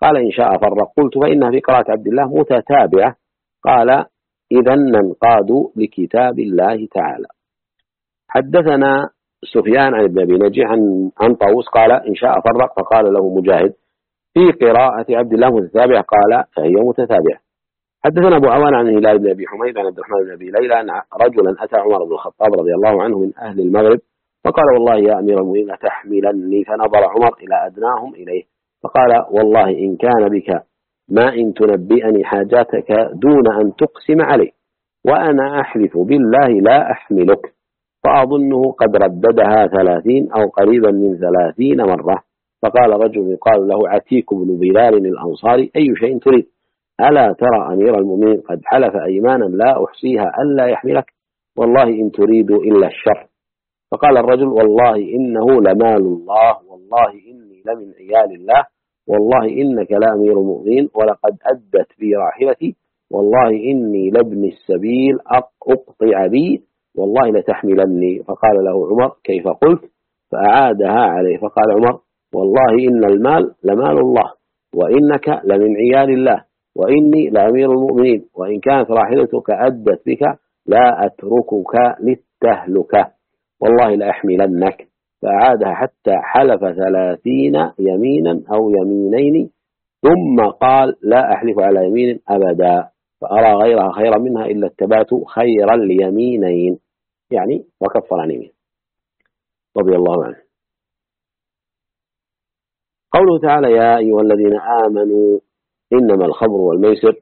قال إن شاء فرق. قلت فإنها في قراءة عبد الله متتابعة. قال إذا ننقاد لكتاب الله تعالى. حدثنا سفيان عن ابن أبي نجيح عن طاووس قال إن شاء فرق. فقال له مجاهد في قراءة عبد الله متتابعة قال فهي متتابعة. حدثنا أبو عوان عن هلال بن أبي حميد عن عبد الرحمن بن أبي ليلى أن رجلا أتى عمر بن الخطاب رضي الله عنه من أهل المغرب فقال والله يا أمير المؤمنين تحملني. فنظر عمر إلى أدناهم إليه فقال والله إن كان بك ما إن تنبئني حاجاتك دون أن تقسم عليه وأنا أحلف بالله لا أحملك. فأظنه قد رددها 30 أو قريبا من 30 مرة. فقال رجل يقال له عتيك بن بلال الأنصاري أي شيء تريد؟ ألا ترى أمير المؤمنين قد حلف أيمانا لا أحصيها ألا يحملك والله إن تريد إلا الشر. فقال الرجل والله إنه لمال الله والله إني لمن عيال الله والله إنك لأمير المؤمنين ولقد أدت بي راحلتي والله إني لابن السبيل أقطع بي والله لتحملني. فقال له عمر كيف قلت؟ فأعادها عليه. فقال عمر والله إن المال لمال الله وإنك لمن عيال الله وإني لأمير المؤمنين وإن كانت راحلتك أدت بك لا أتركك للتهلكة والله لأحملنك. فأعادها حتى حلف 30 يمينا أو يمينين ثم قال لا أحلف على يمين أبدا فأرى غيرها خيرا منها إلا اتبعت خير اليمينين يعني وكفر عن يمين رضي الله عنه. قوله تعالى يا أيها الذين آمنوا إنما الخمر والميسر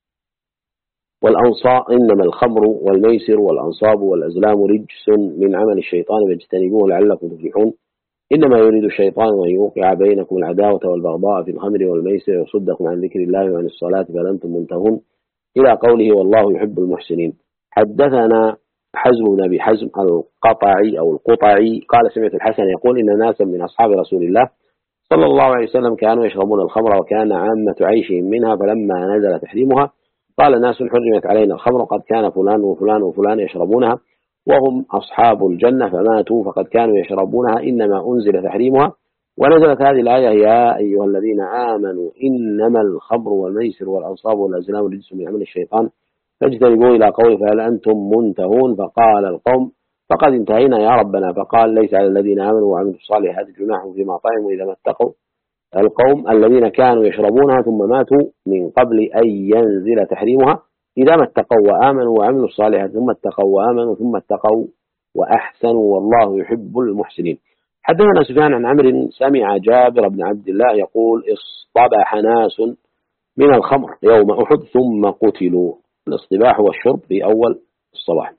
والأنصاب والأزلام رجس من عمل الشيطان فاجتنبوه لعلكم تفلحون. إنما يريد الشيطان أن يوقع بينكم العداوة والبغضاء في الخمر والميسر ويصدكم عن ذكر الله وعن الصلاة فهل أنتم منتهون إلى قوله والله يحب المحسنين. حدثنا حزم بن أبي حزم القطعي قال سمعت الحسن يقول إن ناسا من أصحاب رسول الله صلى الله عليه وسلم كانوا يشربون الخمر وكان عامة عيشهم منها فلما نزل تحريمها قال ناس حرمت علينا الخمر قد كان فلان وفلان وفلان يشربونها وهم أصحاب الجنة فماتوا فقد كانوا يشربونها إنما أنزل تحريمها ونزلت هذه الآية يا أيها الذين آمنوا إنما الخمر والميسر والأنصاب والأزلام رجس من عمل الشيطان فاجتنبوه إلى قوله فهل أنتم منتهون. فقال القوم فقد انتهينا يا ربنا. فقال ليس على الذين آمنوا وعملوا الصالحات جناح فيما طعموا إذا ما اتقوا. القوم الذين كانوا يشربونها ثم ماتوا من قبل أن ينزل تحريمها إذا ما اتقوا وآمنوا وعملوا الصالحات ثم اتقوا وآمنوا ثم اتقوا وأحسنوا والله يحب المحسنين. حدثنا سفيان عن عمرو سمع جابر بن عبد الله يقول اصطبح ناس من الخمر يوم أحد ثم قتلوا. الاصطباح والشرب في أول الصباح.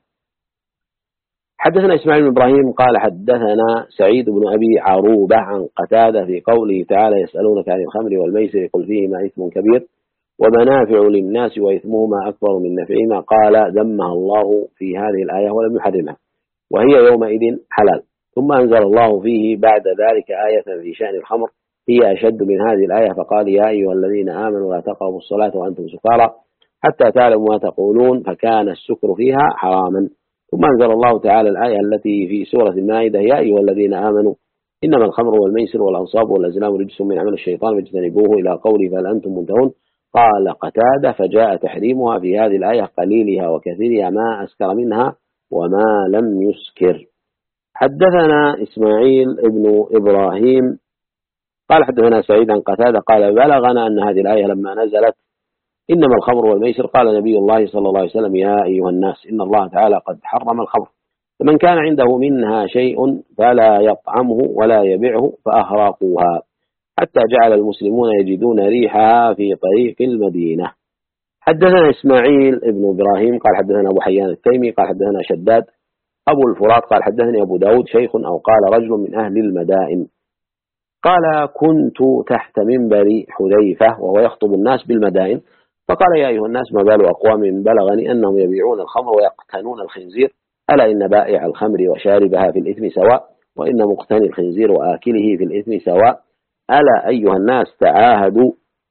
حدثنا إسماعيل بن إبراهيم قال حدثنا سعيد بن أبي عروبة عن قتادة في قوله تعالى يسألونك عن الخمر والميسر قل فيهما إثم كبير ومنافع للناس وإثمهما أكبر من نفعهما قال ذمها الله في هذه الآية ولم يحرمها وهي يومئذ حلال. ثم أنزل الله فيه بعد ذلك آية في شأن الخمر هي أشد من هذه الآية فقال يا أيها الذين آمنوا لا تقربوا الصلاة وأنتم سكارى حتى تعلموا ما تقولون فكان السكر فيها حراما. ثم أنزل الله تعالى الآية التي في سورة المائدة يا أيها الذين آمنوا إنما الخمر والميسر والأنصاب والأزلام رجس من عمل الشيطان فاجتنبوه إلى قوله فهل أنتم منتهون. قال قتادة فجاء تحريمها في هذه الآية قليلها وكثيرها ما أسكر منها وما لم يسكر. حدثنا إسماعيل ابن إبراهيم قال حدثنا سعيد عن قتادة قال بلغنا أن هذه الآية لما نزلت إنما الخمر والميسر قال نبي الله صلى الله عليه وسلم يا أيها الناس إن الله تعالى قد حرم الخمر فمن كان عنده منها شيء فلا يطعمه ولا يبيعه فأهراقوها حتى جعل المسلمون يجدون ريحها في طريق المدينة. حدثنا إسماعيل ابن إبراهيم قال حدثنا أبو حيان التيمي قال حدثنا شداد أبو الفرات قال حدثني أبو داود شيخ أو قال رجل من أهل المدائن قال كنت تحت منبر حذيفة وهو يخطب الناس بالمدائن فقال يا أيها الناس ما بال أقوام بلغني أنهم يبيعون الخمر ويقتنون الخنزير ألا إن بائع الخمر وشاربها في الإثم سواء وإن مقتني الخنزير وآكله في الإثم سواء ألا أيها الناس تعاهدوا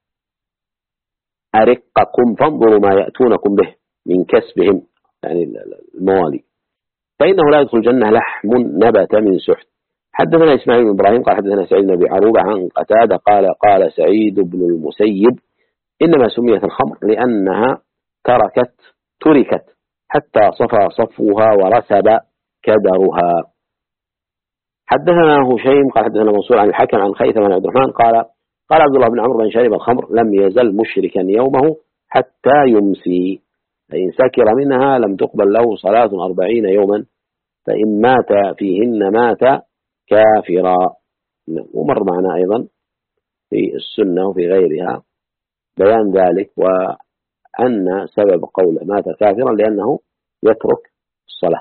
أرقكم فانظروا ما يأتونكم به من كسبهم يعني الموالي فإنه لا يدخل الجنة لحم نبت من سحت حدثنا إسماعيل بن إبراهيم قال حدثنا سعيد بن أبي عروبة عن قتادة قال قال سعيد بن المسيب إنما سميت الخمر لأنها تركت حتى صفى صفوها ورسب كدرها. حدثنا هشيم قال حدثنا منصور عن الحكم عن خيثم بن عبد الرحمن قال عبد الله بن عمرو من شرب الخمر لم يزل مشركا يومه حتى يمسي، فإن سكر منها لم تقبل له صلاة 40 يوما، فإن مات فيهن مات كافرا. ومر معنا أيضا في السنة وفي غيرها بيان ذلك، وأن سبب قوله مات كافرا لأنه يترك الصلاة.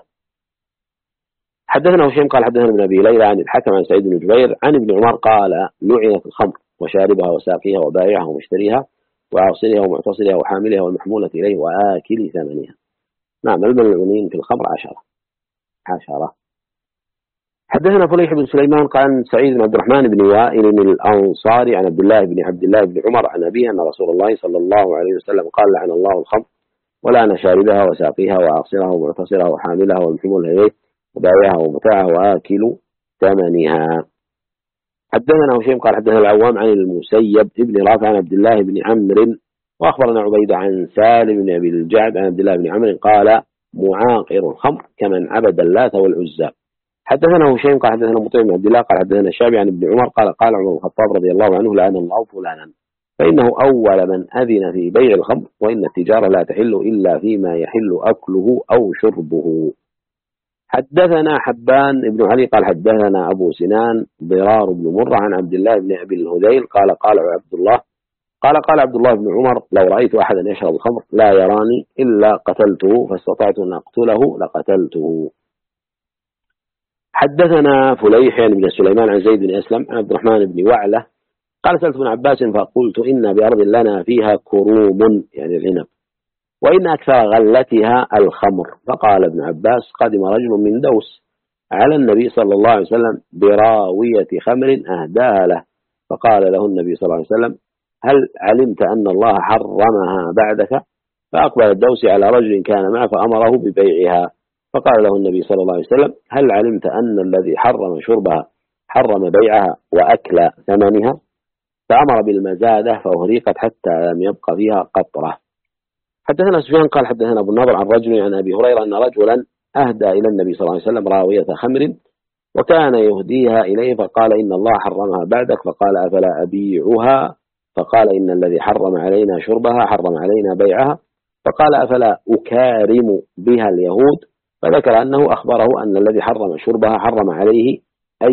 حدثنا هشيم قال حدثنا ابن أبي ليلى عن الحكم عن سعيد بن جبير عن ابن عمر قال لعنت الخمر وشاربها وساقيها وبائعها ومشتريها وعاصرها ومعتصرها وحاملها والمحمولة إليه وآكل ثمنها. نعم، الملعونين في الخمر 10. حدثنا فليح بن سليمان قال عن سعيد بن عبد الرحمن بن وائل الأنصاري عن عبد الله بن عمر عن أبيه أن رسول الله صلى الله عليه وسلم قال لعن الله الخمر ولعن شاربها وساقيها وعاصرها ومعتصرها وحاملها والمحمولة إليه وبائعها ومتاعها وآكل ثمنها. حدثنا هشيم قال حدثنا العوام عن المسيب ابن رافع عن عبد الله بن عمرو وأخبرنا عبيدة عن سالم بن أبي الجعد عن عبد الله بن عمرو قال معاقر الخمر كمن عبد اللات والعزى. حدثنا هشيم قال حدثنا مطيع بن عبد الله قال حدثنا الشعبي عن ابن عمر قال عمر بن الخطاب رضي الله عنه لعن الله فلانا فإنه أول من أذن في بيع الخمر، وإن التجارة لا تحل إلا فيما يحل أكله أو شربه. حدثنا حبان بن علي قال حدثنا أبو سنان ضرار بن مرة عن عبد الله بن أبي الهذيل قال قال عبد الله بن عمر لو رأيت أحدا يشرب الخمر لا يراني إلا قتلته، فاستطعت أن أقتله لقتلته. حدثنا فليح بن سليمان عن زيد بن أسلم عن عبد الرحمن بن وعلة قال سألت ابن عباس فقلت إن بأرض لنا فيها كروم يعني العنب وإن أكثر غلتها الخمر، فقال ابن عباس قدم رجل من دوس على النبي صلى الله عليه وسلم براوية خمر أهداها له، فقال له النبي صلى الله عليه وسلم هل علمت أن الله حرمها بعدك؟ فأقبل الدوسي على رجل كان معه فأمره ببيعها، فقال له النبي صلى الله عليه وسلم هل علمت أن الذي حرم شربها حرم بيعها وأكل ثمنها؟ فأمر بالمزادة فأهريقت حتى لم يبق فيها قطرة. حدثنا سفيان قال حدثنا أبو النضر عن رجل عن أبي هريرة أن رجلا أهدى إلى النبي صلى الله عليه وسلم راوية خمر وكان يهديها إليه، فقال إن الله حرمها بعدك، فقال أفلا أبيعها؟ فقال إن الذي حرم علينا شربها حرم علينا بيعها، فقال أفلا أكارم بها اليهود؟ فذكر أنه أخبره أن الذي حرم شربها حرم عليه أن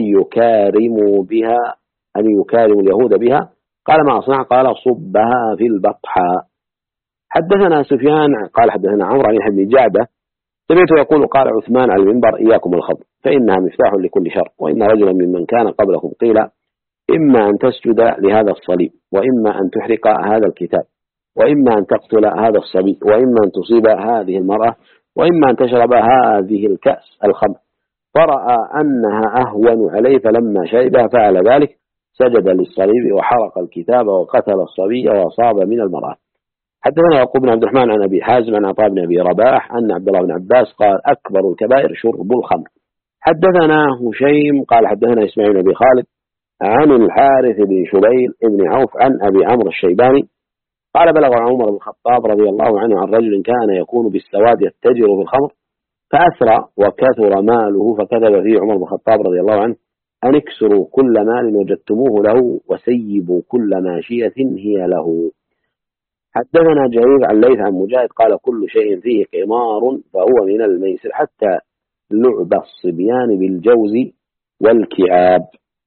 يكارم اليهود بها. قال ما أصنع؟ قال صبها في البطحاء. حدثنا سفيان قال حدثنا عمرو عن بن جعبة سمعته يقول قال عثمان على المنبر إياكم الخمر فإنها مفتاح لكل شر، وإن رجلا ممن كان قبلكم قيل إما أن تسجد لهذا الصليب، وإما أن تحرق هذا الكتاب، وإما أن تقتل هذا الصبي، وإما أن تصيب هذه المرأة، وإما أن تشرب هذه الكأس الخمر، فرأى أنها أهون عليه فلما شربها فعل ذلك، سجد للصليب وحرق الكتاب وقتل الصبي وصاب من المرأة. حدثنا يعقوب بن عبد الرحمن عن أبي حازم عن عطاء بن أبي رباح أن عبد الله بن عباس قال أكبر الكبائر شرب الخمر. حدثنا هشيم قال حدثنا إسماعيل بن أبي خالد عن الحارث بن شبيل بن عوف عن أبي عمرو الشيباني قال بلغ عمر بن الخطاب رضي الله عنه عن رجل كان يكون بالسواد يتجر في الخمر فأسرى وكثر ماله، فكتب فيه عمر بن الخطاب رضي الله عنه أن اكسروا كل مال وجدتموه له وسيبوا كل ماشية هي له. حدثنا جرير عن ليث عن مجاهد قال كل شيء فيه قمار فهو من الميسر حتى لعب الصبيان بالجوز والكعاب.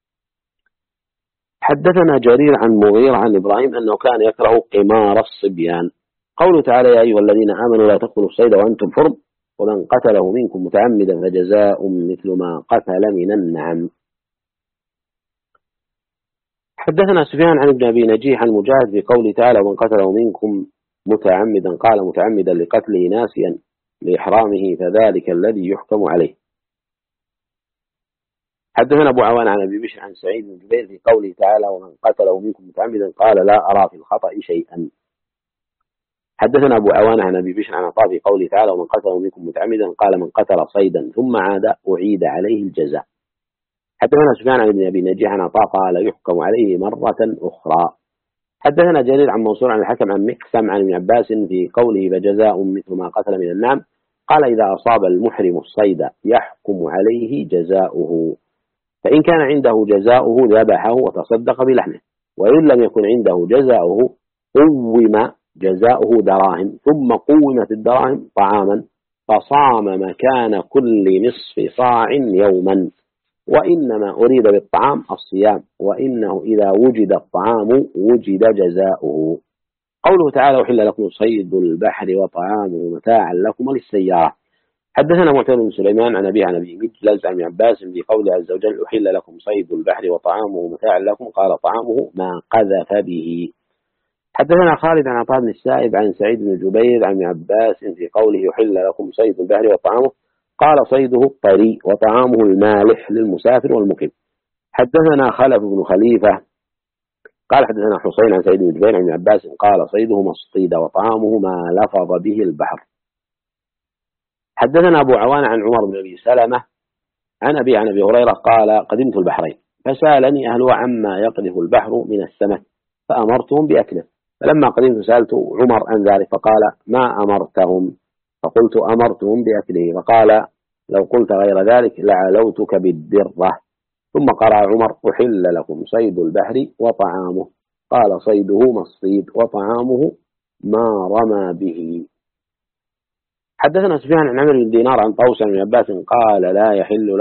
حدثنا جرير عن مغيرة عن إبراهيم أنه كان يكره قمار الصبيان. قوله تعالى يا أيها الذين آمنوا لا تقتلوا الصيد وأنتم حرم ومن قتله منكم متعمدا فجزاء مثل ما قتل من النعم. حدثنا سفيان عن ابن أبي نجيح عن مجاهد في قوله تعالى ومن قتله منكم متعمدا قال متعمدا لقتله ناسيا لإحرامه فذلك الذي يحكم عليه. حدثنا أبو عوان عن أبي بشر عن سعيد بن جبير في قوله تعالى ومن قتله منكم متعمدا قال لا أرى في الخطأ شيئا. حدثنا أبو عوان عن أبي بشر عن عطاء في قوله تعالى ومن قتله منكم متعمدا قال من قتل صيدا ثم عاد أعيد عليه الجزاء. حدثنا سفيان عن ابن أبي نجيح عن عطاء قال يحكم عليه مرة أخرى. حدثنا جرير عن منصور عن الحكم عن مقسم عن ابن عباس في قوله فجزاء مثل ما قتل من النعم قال إذا أصاب المحرم الصيد يحكم عليه جزاؤه، فإن كان عنده جزاؤه ذبحه وتصدق بلحمه، وإن لم يكن عنده جزاؤه قوم جزاؤه دراهم، ثم قومت الدراهم طعاما فصام مكان كل نصف صاع يوما، وإنما أريد بالطعام الصيام، وإنه إذا وجد الطعام وجد جزاؤه. قوله تعالى وحل لكم صيد البحر وطعامه متاعا لكم وللسيارة. حدثنا معتمر بن سليمان عن أبي مجلس عن ابن عباس في قوله عز وجل أحل لكم صيد البحر وطعامه متاعا لكم قال طعامه ما قذف به. حدثنا خالد عن عطاء بن السائب عن سعيد بن جبير عن ابن عباس في قوله يحل لكم صيد البحر وطعامه قال صيده الطري وطعامه المالح للمسافر والمقيم. حدثنا خلف بن خليفة قال حدثنا حسين عن سعيد بن جبير عن ابن عباس قال صيده ما اصطيد وطعامه ما لفظ به البحر. حدثنا أبو عوان عن عمر بن أبي سلمة عن أبي هريرة قال قدمت البحرين فسألني أهله عما يقذف البحر من السمك فأمرتهم بأكله، فلما قدمت سألت عمر عن ذلك فقال ما أمرتهم؟ فقلت أمرتهم بأكله، فقال لو قلت غير ذلك لعلوتك بالدرة. ثم قرأ عمر أحل لكم صيد البحر وطعامه قال صيده ما الصيد وطعامه ما رمى به. حدثنا سفيان عن عمرو بن دينار عن طوس بن عباس قال لا يحل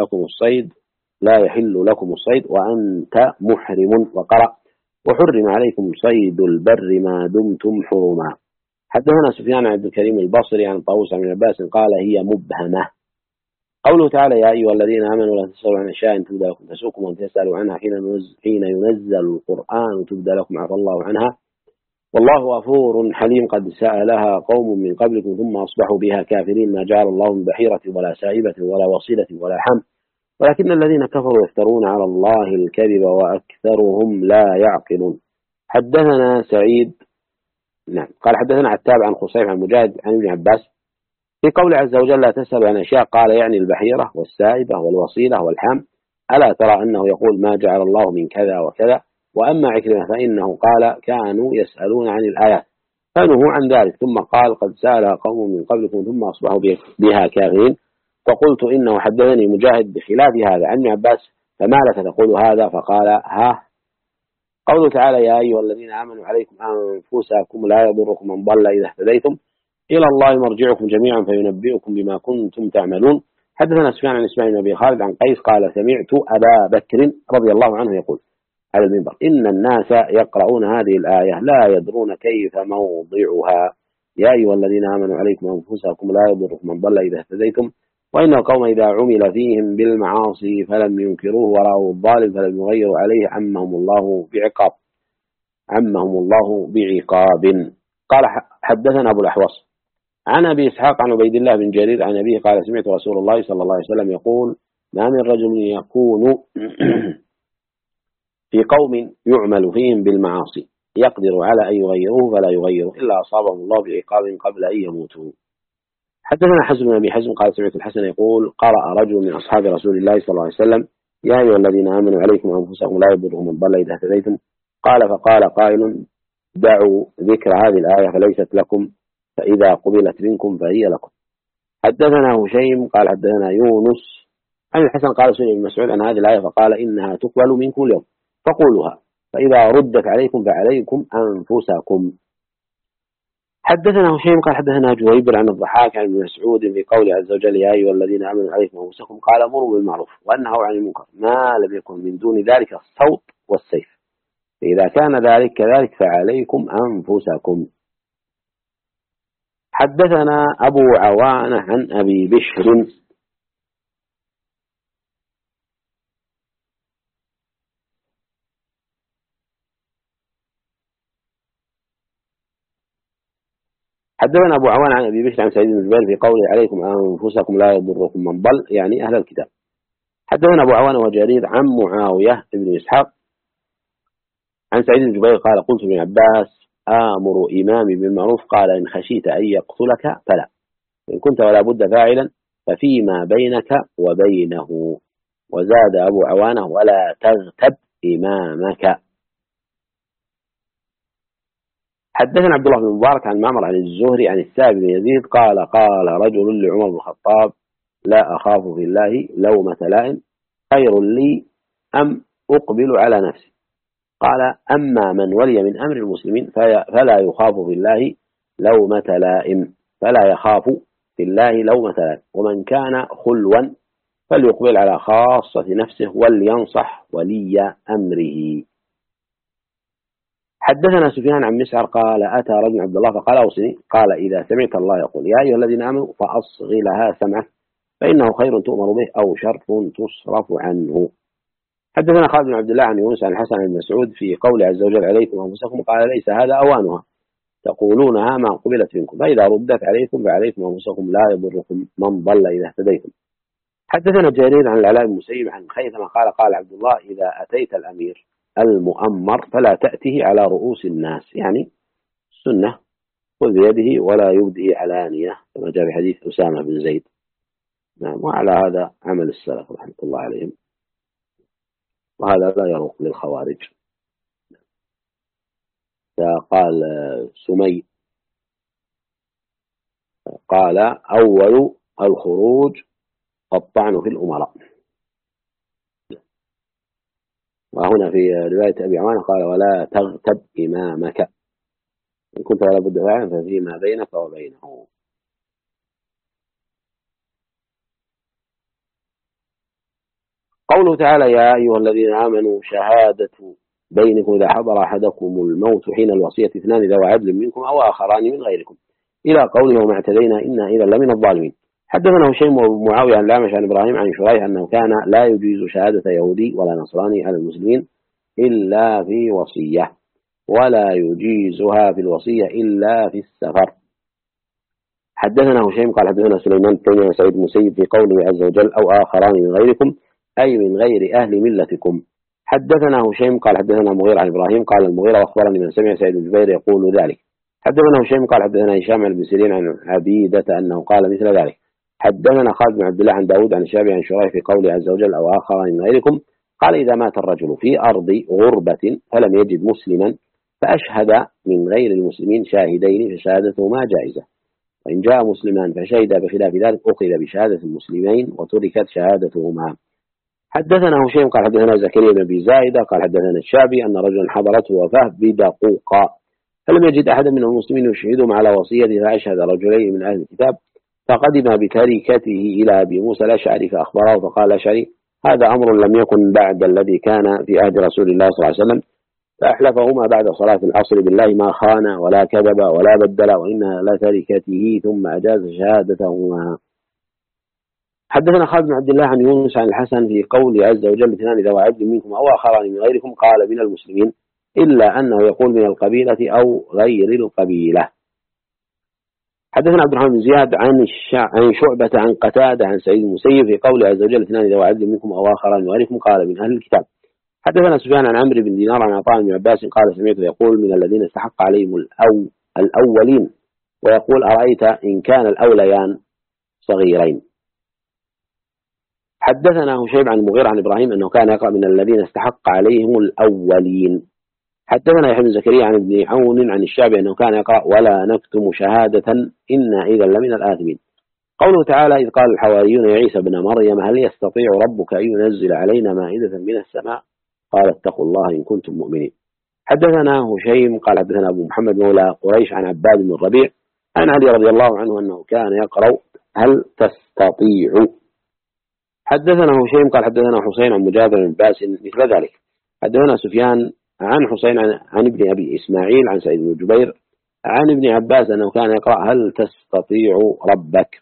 لكم الصيد وأنت محرم، وقرأ وحرم عليكم صيد البر ما دمتم حرما. حدثنا سفيان عن عبد الكريم البصري عن طوس بن عباس قال هي مبهمة. قوله تعالى يا أيها الذين آمنوا لا تسألوا عن أشياء تبدى لكم تسؤكم وأن تسألوا عنها حين ينزل القرآن تبدى لكم عفى الله عنها والله غفور حليم قد سألها قوم من قبلكم ثم أصبحوا بها كافرين ما جعل الله من بحيرة ولا سائبة ولا وصيلة ولا حم ولكن الذين كفروا يفترون على الله الكذب وأكثرهم لا يعقلون. حدثنا سعيد قال حدثنا عتاب عن خصيف عن مجاهد عن ابن عباس في قول عز وجل لا تسأل عن أشياء قال يعني البحيرة والسائبة والوصيلة والحم، ألا ترى أنه يقول ما جعل الله من كذا وكذا. وأما عكرمة فإنه قال كانوا يسألون عن الآيات فنهوا عن ذلك، ثم قال قد سألها قوم من قبلكم ثم أصبحوا بها كافرين. فقلت إنه حدثني مجاهد بخلاف هذا عن ابن عباس فما لك تقول هذا؟ فقال ها. قوله تعالى يا أيها الذين آمنوا عليكم أنفسكم لا يضركم من ضل إذا اهتديتم إلى الله مرجعكم جميعا فينبئكم بما كنتم تعملون. حدثنا سفيان عن إسماعيل بن أبي خالد عن قيس قال سمعت أبا بكر رضي الله عنه يقول على المنبر إن الناس يقرؤون هذه الآية لا يدرون كيف موضعها يا أيها الذين آمنوا عليكم أنفسكم لا يضركم من ضل إذا اهتديتم وإن القوم إذا عمل فيهم بالمعاصي فلم ينكروه ورأوا الظالم فلم يغيروا عليه عمهم الله بعقاب. قال حدثنا أبو الأحوص عن أبي إسحاق عن عبيد الله بن جرير عن أبيه قال سمعت رسول الله صلى الله عليه وسلم يقول ما من رجل يكون في قوم يعمل فيهم بالمعاصي يقدر على أن يغيروه فلا يغيره إلا أصابهم الله بعقاب قبل أن يموتوا. حدثنا حزم بن أبي حزم قال سمعت الحسن يقول قرأ رجل من أصحاب رسول الله صلى الله عليه وسلم يا أيها الذين آمنوا عليكم أنفسكم لا يضركم من ضل إذا اهتديتم فقال قائل دعوا ذكر هذه الآية فليست لكم فإذا قبلت منكم فهي لكم. حدثنا هشيم قال حدثنا يونس عن الحسن قال سئل ابن مسعود عن هذه الآية فقال إنها تقبل من كل يوم فقولوها فإذا ردت عليكم فعليكم أنفسكم. حدثنا هشيم قال حدثنا جويبر عن الضحاك عن ابن مسعود في قوله عز وجل يا أيها الذين آمنوا عليكم أنفسكم قال أمروا بالمعروف وأنهوا عن المنكر ما لم يكن من دون ذلك الصوت والسيف فإذا كان ذلك كذلك فعليكم أنفسكم. حدثنا أبو عوانة عن أبي بشر حدثنا أبو عوانة عن أبي بشر عن سعيد بن جبير في قوله عليكم أنفسكم لا يضركم من ضل يعني أهل الكتاب. حدثنا أبو عوانة وجرير عن معاوية بن إسحاق عن سعيد بن جبير قال قلت ابن عباس آمر إمامي بالمعروف قال إن خشيت أن يقتلك فلا إن كنت ولا بد فاعلا ففيما بينك وبينه وزاد أبو عوانة ولا تغتب إمامك. حدثنا عبد الله بن مبارك عن معمر عن الزهري عن السائب بن يزيد قال قال رجل لعمر بن الخطاب لا أخاف في الله لومة لائم خير لي أم أقبل على نفسي. قال أما من ولي من أمر المسلمين فلا يخاف في الله لومة لائم، فلا يخاف في الله لومة لائم، ومن كان خلوا فليقبل على خاصة نفسه ولينصح ولي أمره. حدثنا سفيان عن مسعر قال أتى رجل عبد الله فقال أوصني، قال إذا سمعت الله يقول يا أيها الذين آمنوا فأصغ لها سمعك فإنه خير تؤمر به أو شر تصرف عنه. حدثنا خالد بن عبد الله عن يونس عن الحسن بن مسعود في قول عز وجل عليكم أنفسكم قال ليس هذا أوانها تقولونها ما قبلت منكم فإذا ردت عليكم فعليكم أنفسكم لا يضركم من ضل إذا اهتديتم. حدثنا جرير عن العلاء بن المسيب عن خيثمة قال قال عبد الله إذا أتيت الأمير المؤمر فلا تأته على رؤوس الناس، يعني السنة خذ بيده ولا يبدي علانية كما جاء في حديث أسامة بن زيد. نعم، وعلى هذا عمل السلف رحمة الله عليهم، وهذا لا يروق للخوارج. قال سمي قال أول الخروج الطعن في الأمراء. وهنا في رواية أبي عوانة قال ولا تغتب إمامك إن كنت ولا بد فاعلا ففيما بينك وبينه. قوله تعالى يا أيها الذين آمنوا شهادة بينكم إذا حضر أحدكم الموت حين الوصية اثنان ذوي عدل منكم أو آخران من غيركم إلى قوله وما اعتدينا إنا إذا لمن الظالمين. حدثنا هشيم بن معاوية عن الأعمش عن إبراهيم عن شريح أنه كان لا يجيز شهادة يهودي ولا نصراني على المسلمين إلا في وصية، ولا يجيزها في الوصية إلا في السفر. حدثنا هشيم قال حدثنا سليمان بن سعيد المسيب في قوله عز وجل أو آخران من غيركم أي من غير أهل ملتكم. حدثنا هشيم قال حدثنا مغير عن إبراهيم قال المغير وأخبرني من سمع سعيد بن جبير يقول ذلك. حدثنا هشيم قال حدثنا هشام بن سيرين عن عبيدة أنه قال مثل ذلك. حدثنا خالد بن عبد الله عن داود عن الشافعي عن شريح في قوله عز وجل أو آخران من غيركم قال إذا مات الرجل في أرض غربة فلم يجد مسلما فأشهد من غير المسلمين شاهدين فشهادتهما جائزة، وإن جاء مسلمان فشهد بخلاف ذلك أخذ بشهادة المسلمين وتركت شهادتهما. حدثنا هشيم قال حدثنا زكريا بن أبي زايدة قال حدثنا الشعبي أن رجلا حضرته وفاة بدقوقا فلم يجد أحدا من المسلمين يشهدهم على وصيته فأشهد رجلين من أهل الكتاب فقدم بتركته إلى أبي موسى الأشعري فأخبره فقال الأشعري هذا أمر لم يكن بعد الذي كان في عهد رسول الله صلى الله عليه وسلم، فأحلفهما بعد صلاة العصر بالله ما خان ولا كذب ولا بدل وإنها لتركته ثم أجاز شهادتهما. حدثنا خالد بن عبد الله عن يونس عن الحسن في قول عز وجل اثنان ذوي عدل منكم أو آخران من غيركم قال من المسلمين إلا أنه يقول من القبيلة أو غير القبيلة. حدثنا عبد الرحمن بن زياد عن شعبة عن قتادة عن سعيد المسيب في قول عز وجل اثنان ذوي عدل منكم أو آخران من غيركم قال من أهل الكتاب. حدثنا سفيان عن عمرو بن دينار عن عطاء بن عباس قال سمعت يقول من الذين استحق عليهم الأولين ويقول أرأيت إن كان الأوليان صغيرين. حدثنا هشيم عن المغيرة عن إبراهيم أنه كان يقرأ من الذين استحق عليهم الأولين. حدثنا يحيى بن زكريا عن ابن عون عن الشعبي أنه كان يقرأ ولا نكتم شهادة إنا إذا لمن الآثمين. قوله تعالى إذ قال الحواريون يا عيسى ابن مريم هل يستطيع ربك أن ينزل علينا مائدة من السماء قال اتقوا الله إن كنتم مؤمنين. حدثنا هشيم قال حدثنا أبو محمد مولى قريش عن عباد بن الربيع عن علي رضي الله عنه أنه كان يقرأ هل تستطيع. حدثنا هشيم قال حدثنا حسين عن مجاهد بن عباس مثل ذلك. حدثنا سفيان عن حسين عن ابن أبي إسماعيل عن سعيد بن جبير عن ابن عباس أنه كان يقرأ هل تستطيع ربك.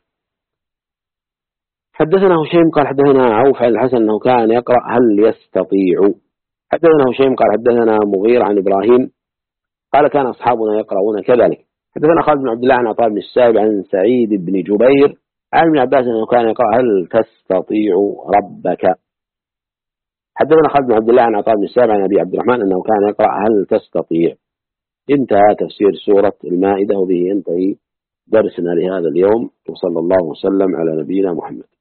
حدثنا هشيم قال حدثنا عوف عن الحسن أنه كان يقرأ هل يستطيع. حدثنا هشيم قال حدثنا مغير عن إبراهيم قال كان أصحابنا يقرؤون كذلك. حدثنا خالد بن عبد الله عن عطاء بن السائب عن سعيد بن جبير عن ابن عباس أنه كان يقرأ هل تستطيع ربك. حدثنا خالد بن عبد الله عن عطاء بن السائب عن أبي عبد الرحمن أنه كان يقرأ هل تستطيع. انتهى تفسير سورة المائدة، وبه ينتهي درسنا لهذا اليوم، وصلى الله وسلم على نبينا محمد.